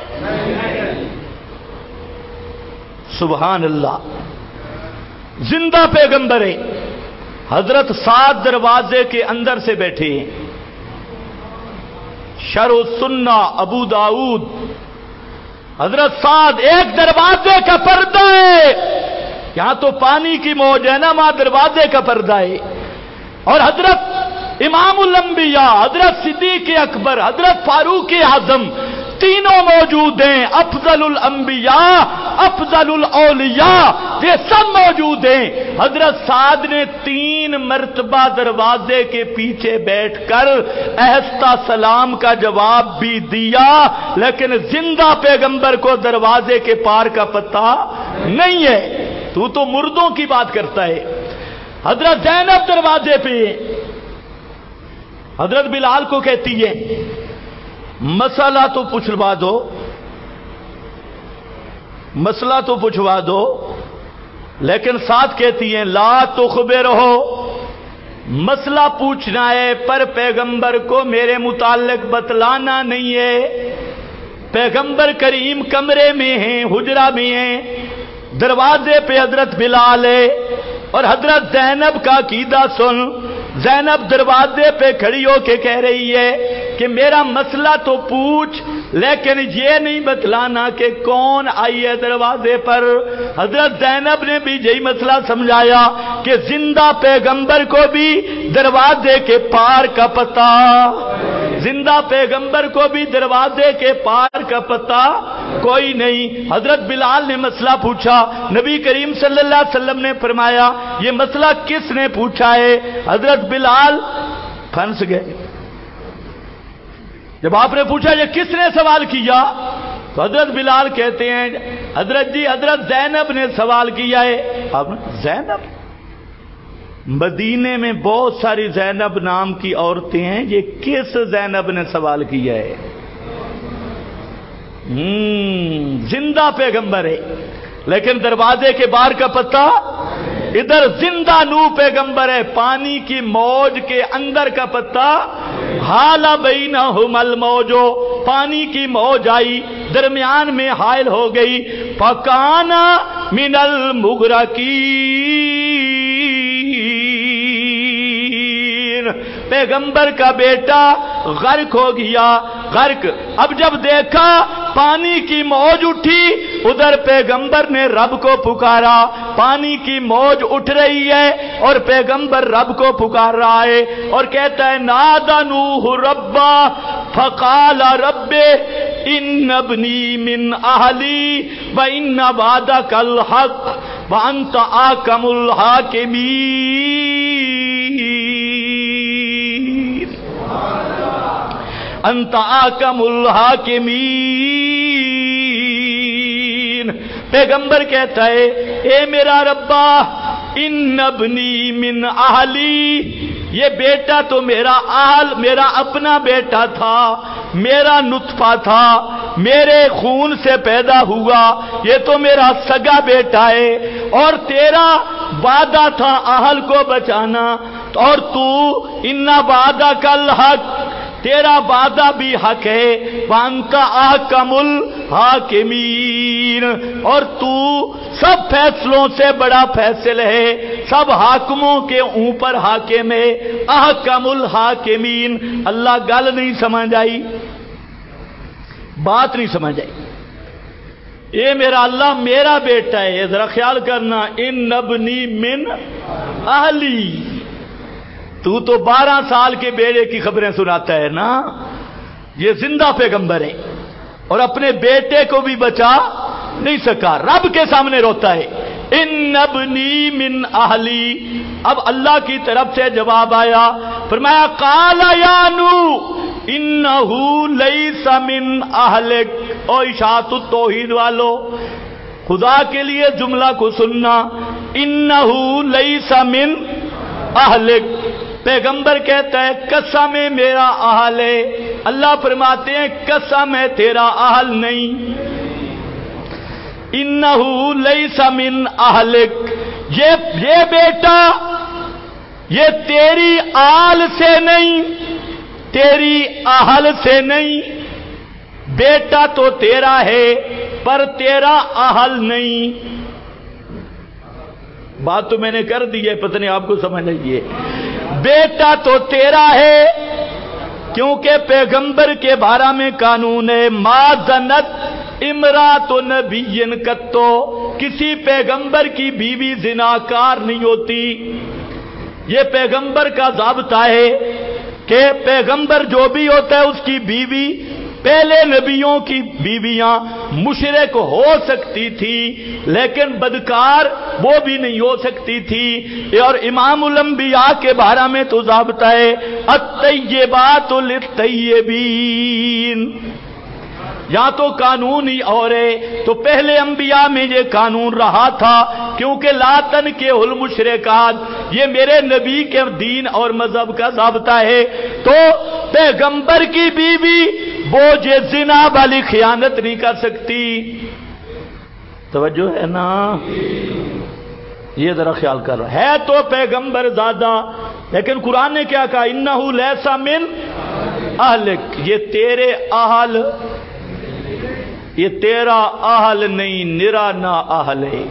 سبحان اللہ۔ زندہ پیغمبر ہے۔ حضرت سعد دروازے کے اندر سے بیٹھے ہیں۔ شرح السنہ ابو داؤد، حضرت سعد ایک دروازے کا پردہ ہے، یہاں تو پانی کی موج ہے نا، وہاں دروازے کا پردہ ہے۔ اور حضرت امام الانبیاء، حضرت صدیق اکبر، حضرت فاروق اعظم تینوں موجود ہیں، افضل الانبیاء، افضل الاولیاء، یہ سب موجود ہیں۔ حضرت سعد نے 3 مرتبہ دروازے کے پیچھے بیٹھ کر آہستہ سلام کا جواب بھی دیا، لیکن زندہ پیغمبر کو دروازے کے پار کا پتہ نہیں ہے۔ تو مردوں کی بات کرتا ہے۔ حضرت زینب دروازے پہ، حضرت بلال کو کہتی ہے مسئلہ تو پوچھوا دو، مسئلہ تو پوچھوا دو، لیکن ساتھ کہتی ہیں لا تخبرہو، مسئلہ پوچھنا ہے پر پیغمبر کو میرے متعلق بتلانا نہیں ہے۔ پیغمبر کریم کمرے میں ہیں، حجرہ میں ہیں، دروازے پہ حضرت بلال ہے، اور حضرت زینب کا عقیدہ سن، زینب دروازے پہ کھڑی ہو کے کہہ رہی ہے کہ میرا مسئلہ تو پوچھ، لیکن یہ نہیں بتلانا کہ کون آئی ہے دروازے پر۔ حضرت زینب نے بھی یہی مسئلہ سمجھایا کہ زندہ پیغمبر کو بھی دروازے کے پار کا پتہ، زندہ پیغمبر کو بھی دروازے کے پار کا پتہ کوئی نہیں۔ حضرت بلال نے مسئلہ پوچھا، نبی کریم صلی اللہ علیہ وسلم نے فرمایا یہ مسئلہ کس نے پوچھا ہے؟ حضرت بلال پھنس گئے۔ جب آپ نے پوچھا یہ کس نے سوال کیا تو حضرت بلال کہتے ہیں حضرت جی حضرت زینب نے سوال کیا ہے۔ آپ نے زینب؟ مدینے میں بہت ساری زینب نام کی عورتیں ہیں، یہ کس زینب نے سوال کیا ہے؟ زندہ پیغمبر ہے لیکن دروازے کے باہر کا پتہ ادھر زندہ نو پیغمبر ہے، پانی کی موج کے اندر کا پتا حال بینہم الموج، پانی کی موج آئی درمیان میں حائل ہو گئی، فکان من المغرقین، پیغمبر کا بیٹا غرق ہو گیا، غرق۔ اب جب دیکھا پانی کی موج اٹھی، ادھر پیغمبر نے رب کو پکارا، پانی کی موج اٹھ رہی ہے اور پیغمبر رب کو پکار رہا ہے اور کہتا ہے نادى نوح ربا فقال رب ان ابنی من اہلی وان وعدک الحق وانت احکم الحاکمین، انت احکم الحاکمین۔ پیغمبر کہتا ہے اے میرا ربا ان ابنی من اہلی، یہ بیٹا تو میرا اہل، میرا اپنا بیٹا تھا، میرا نطفہ تھا، میرے خون سے پیدا ہوا، یہ تو میرا سگا بیٹا ہے، اور تیرا وعدہ تھا اہل کو بچانا، اور تو ان وعدہ کل حق، تیرا وعدہ بھی حق ہے، وانت احکم الحاکمین، اور تو سب فیصلوں سے بڑا فیصل ہے، سب حاکموں کے اوپر حاکم ہے، احکم الحاکمین۔ اللہ گل نہیں سمجھ آئی، بات نہیں سمجھ آئی۔ یہ میرا اللہ میرا بیٹا ہے، ذرا خیال کرنا، ان ابنی من اہلی، تو 12 سال کے بیٹے کی خبریں سناتا ہے نا، یہ زندہ پیغمبر ہے اور اپنے بیٹے کو بھی بچا نہیں سکا، رب کے سامنے روتا ہے ان ابنی من اہلی۔ اب اللہ کی طرف سے جواب آیا، فرمایا قال یا نوح انہ لیس من اہلک۔ او اشاعت التوحید والو، خدا کے لیے جملہ کو سننا، انہ لیس من اہلک، پیغمبر کہتا ہے قسم ہے میرا اہل ہے، اللہ فرماتے ہیں قسم ہے تیرا اہل نہیں، انہ لیس من اہلک، یہ بیٹا یہ تیری آل سے نہیں، تیری اہل سے نہیں، بیٹا تو تیرا ہے پر تیرا اہل نہیں۔ بات تو میں نے کر دی ہے، پتہ نہیں آپ کو سمجھ آئیے، بیٹا تو تیرا ہے، کیونکہ پیغمبر کے بارے میں قانون ہے ما زنت امرات نبی قطو، کسی پیغمبر کی بیوی زناکار نہیں ہوتی، یہ پیغمبر کا ضابطہ ہے کہ پیغمبر جو بھی ہوتا ہے اس کی بیوی، پہلے نبیوں کی بیویاں مشرک ہو سکتی تھی لیکن بدکار وہ بھی نہیں ہو سکتی تھی، اور امام الانبیاء کے بارے میں تو ضابطہ ہے الطیبات للطیبین، یا تو قانون ہی اور ہے، تو پہلے انبیاء میں یہ قانون رہا تھا، کیونکہ لا تنکحوا المشرکات یہ میرے نبی کے دین اور مذہب کا ضابطہ ہے، تو پیغمبر کی بیوی وہ جو زنا والی خیانت نہیں کر سکتی۔ توجہ ہے نا، یہ ذرا خیال کر رہا ہے تو پیغمبر زیادہ، لیکن قرآن نے کیا کہا انہ لیس من اہلک، یہ تیرے اہل، یہ تیرا اہل نہیں، نرا نا اہل ہے،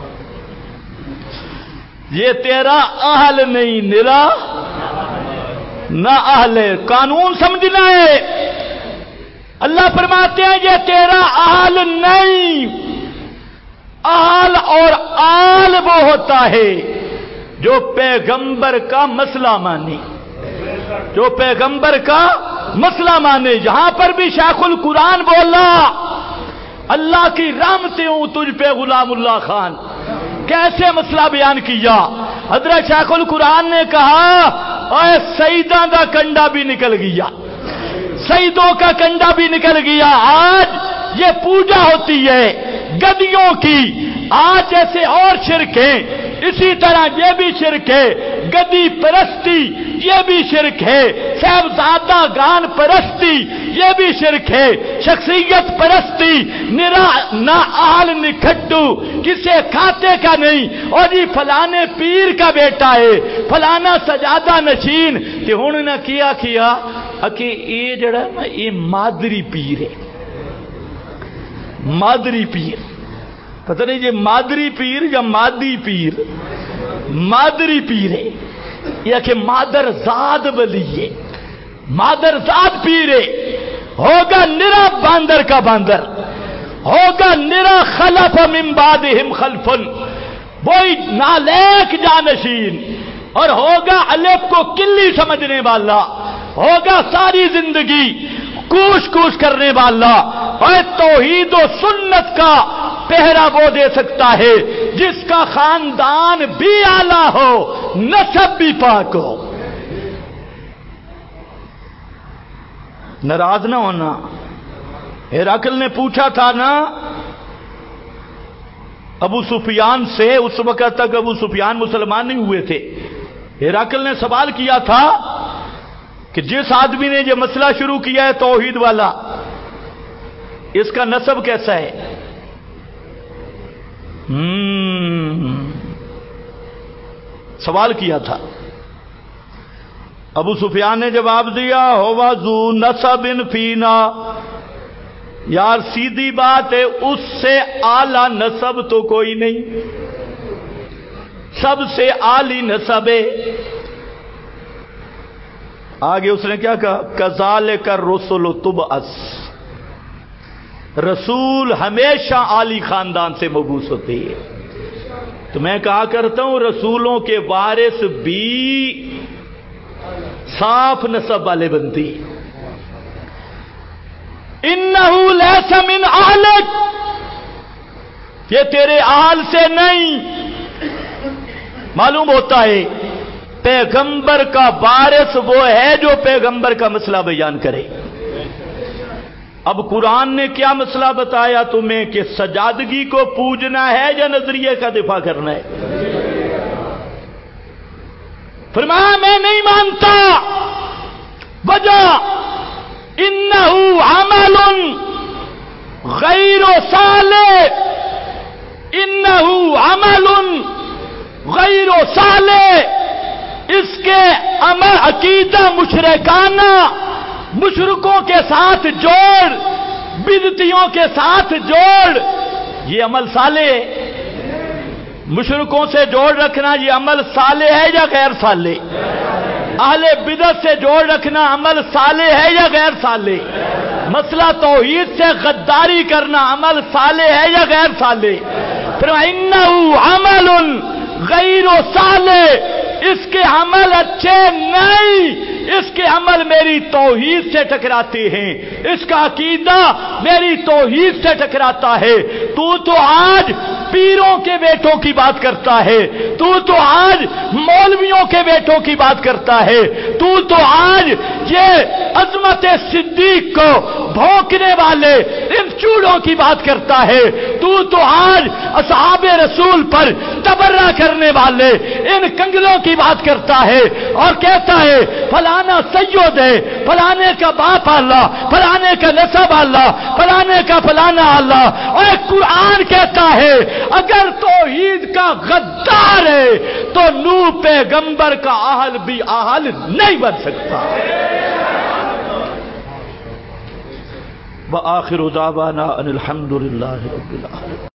یہ تیرا اہل نہیں، نرا نہ اہل ہے، قانون سمجھنا ہے۔ اللہ فرماتے ہیں یہ تیرا اہل نہیں، اہل اور آل وہ ہوتا ہے جو پیغمبر کا مسئلہ مانے، جو پیغمبر کا مسئلہ مانے۔ یہاں پر بھی شیخ القرآن بولا اللہ کی رحمتیں ہوں تجھ پہ غلام اللہ خان، کیسے مسئلہ بیان کیا؟ حضرت شیخ القرآن نے کہا اے سیداں دا کنڈا بھی نکل گیا، سیدوں کا کنڈا بھی نکل گیا، آج یہ پوجا ہوتی ہے گدیوں کی، آج جیسے اور شرک ہیں اسی طرح یہ بھی شرک ہے، گدی پرستی یہ بھی شرک ہے، صاحبزادہ گان پرستی یہ بھی شرک ہے، شخصیت پرستی، نہ آل نکھٹو کسے کھاتے کا نہیں، اور جی فلانے پیر کا بیٹا ہے، فلانا سجادہ نشین تے ہن نہ کیا کہ یہ جڑا نا یہ مادری پیر ہے، مادری پیر، پتہ نہیں یہ مادری پیر یا مادی پیر، مادری پیر ہے، یہ کہ مادر زاد ولی ہے، مادر زاد پیر ہے، ہوگا نرا باندر کا باندر، ہوگا نرا خلف من بعدہم خلف، وہی نالیک جانشین، اور ہوگا الف کو کلی سمجھنے والا، ہوگا ساری زندگی کوش کوش کرنے والا، اور توحید و سنت کا پہرا وہ دے سکتا ہے جس کا خاندان بھی اعلیٰ ہو، نسب بھی پاک ہو۔ ناراض نہ ہونا، ہرقل نے پوچھا تھا نا ابو سفیان سے، اس وقت تک ابو سفیان مسلمان نہیں ہوئے تھے، ہرقل نے سوال کیا تھا کہ جس آدمی نے یہ مسئلہ شروع کیا ہے توحید والا، اس کا نسب کیسا ہے؟ سوال کیا تھا، ابو سفیان نے جواب دیا ہوا ذو نسب فینا، یار سیدھی بات ہے اس سے اعلی نسب تو کوئی نہیں، سب سے اعلی نسب ہے۔ آگے اس نے کیا کہا؟ کذالک الرسل تبعث، رسول ہمیشہ عالی خاندان سے مبعوث ہوتے ہیں۔ تو میں کہا کرتا ہوں رسولوں کے وارث بھی صاف نسب والے بنتے ہیں۔ انہ لیس من اہلک، یہ تیرے اہل سے نہیں۔ معلوم ہوتا ہے پیغمبر کا وارث وہ ہے جو پیغمبر کا مسئلہ بیان کرے۔ اب قرآن نے کیا مسئلہ بتایا تمہیں کہ سجادگی کو پوجنا ہے یا نظریے کا دفاع کرنا ہے؟ فرمایا میں نہیں مانتا، وجہ انہو عمل غیر صالح، انہو عمل غیر صالح، اس کے عمل عقیدہ مشرکانہ، مشرکوں کے ساتھ جوڑ، بدعتیوں کے ساتھ جوڑ، یہ عمل صالح ہے؟ مشرکوں سے جوڑ رکھنا یہ عمل صالح ہے یا غیر صالح؟ اہل بدعت سے جوڑ رکھنا عمل صالح ہے یا غیر صالح؟ مسئلہ توحید سے غداری کرنا عمل صالح ہے یا غیر صالح؟ پھر انہ عمل غیر صالح، اس کے عمل اچھے نہیں، اس کے عمل میری توحید سے ٹکراتے ہیں، اس کا عقیدہ میری توحید سے ٹکراتا ہے۔ تو آج پیروں کے بیٹوں کی بات کرتا ہے، تو آج مولویوں کے بیٹوں کی بات کرتا ہے، تو آج یہ عظمت صدیق کو بھونکنے والے ان چوڑوں کی بات کرتا ہے، تو آج اصحاب رسول پر تبرہ کرنے والے ان کنگلوں کی بات کرتا ہے اور کہتا ہے فلانا سید ہے، فلانے کا باپ اللہ، فلانے کا نسب اللہ، فلانے کا فلانا اللہ۔ اور قرآن کہتا ہے اگر توحید کا غدار ہے تو نوح پیغمبر کا اہل بھی اہل نہیں بن سکتا۔ وآخر دعوانا ان الحمد للہ رب العالمین۔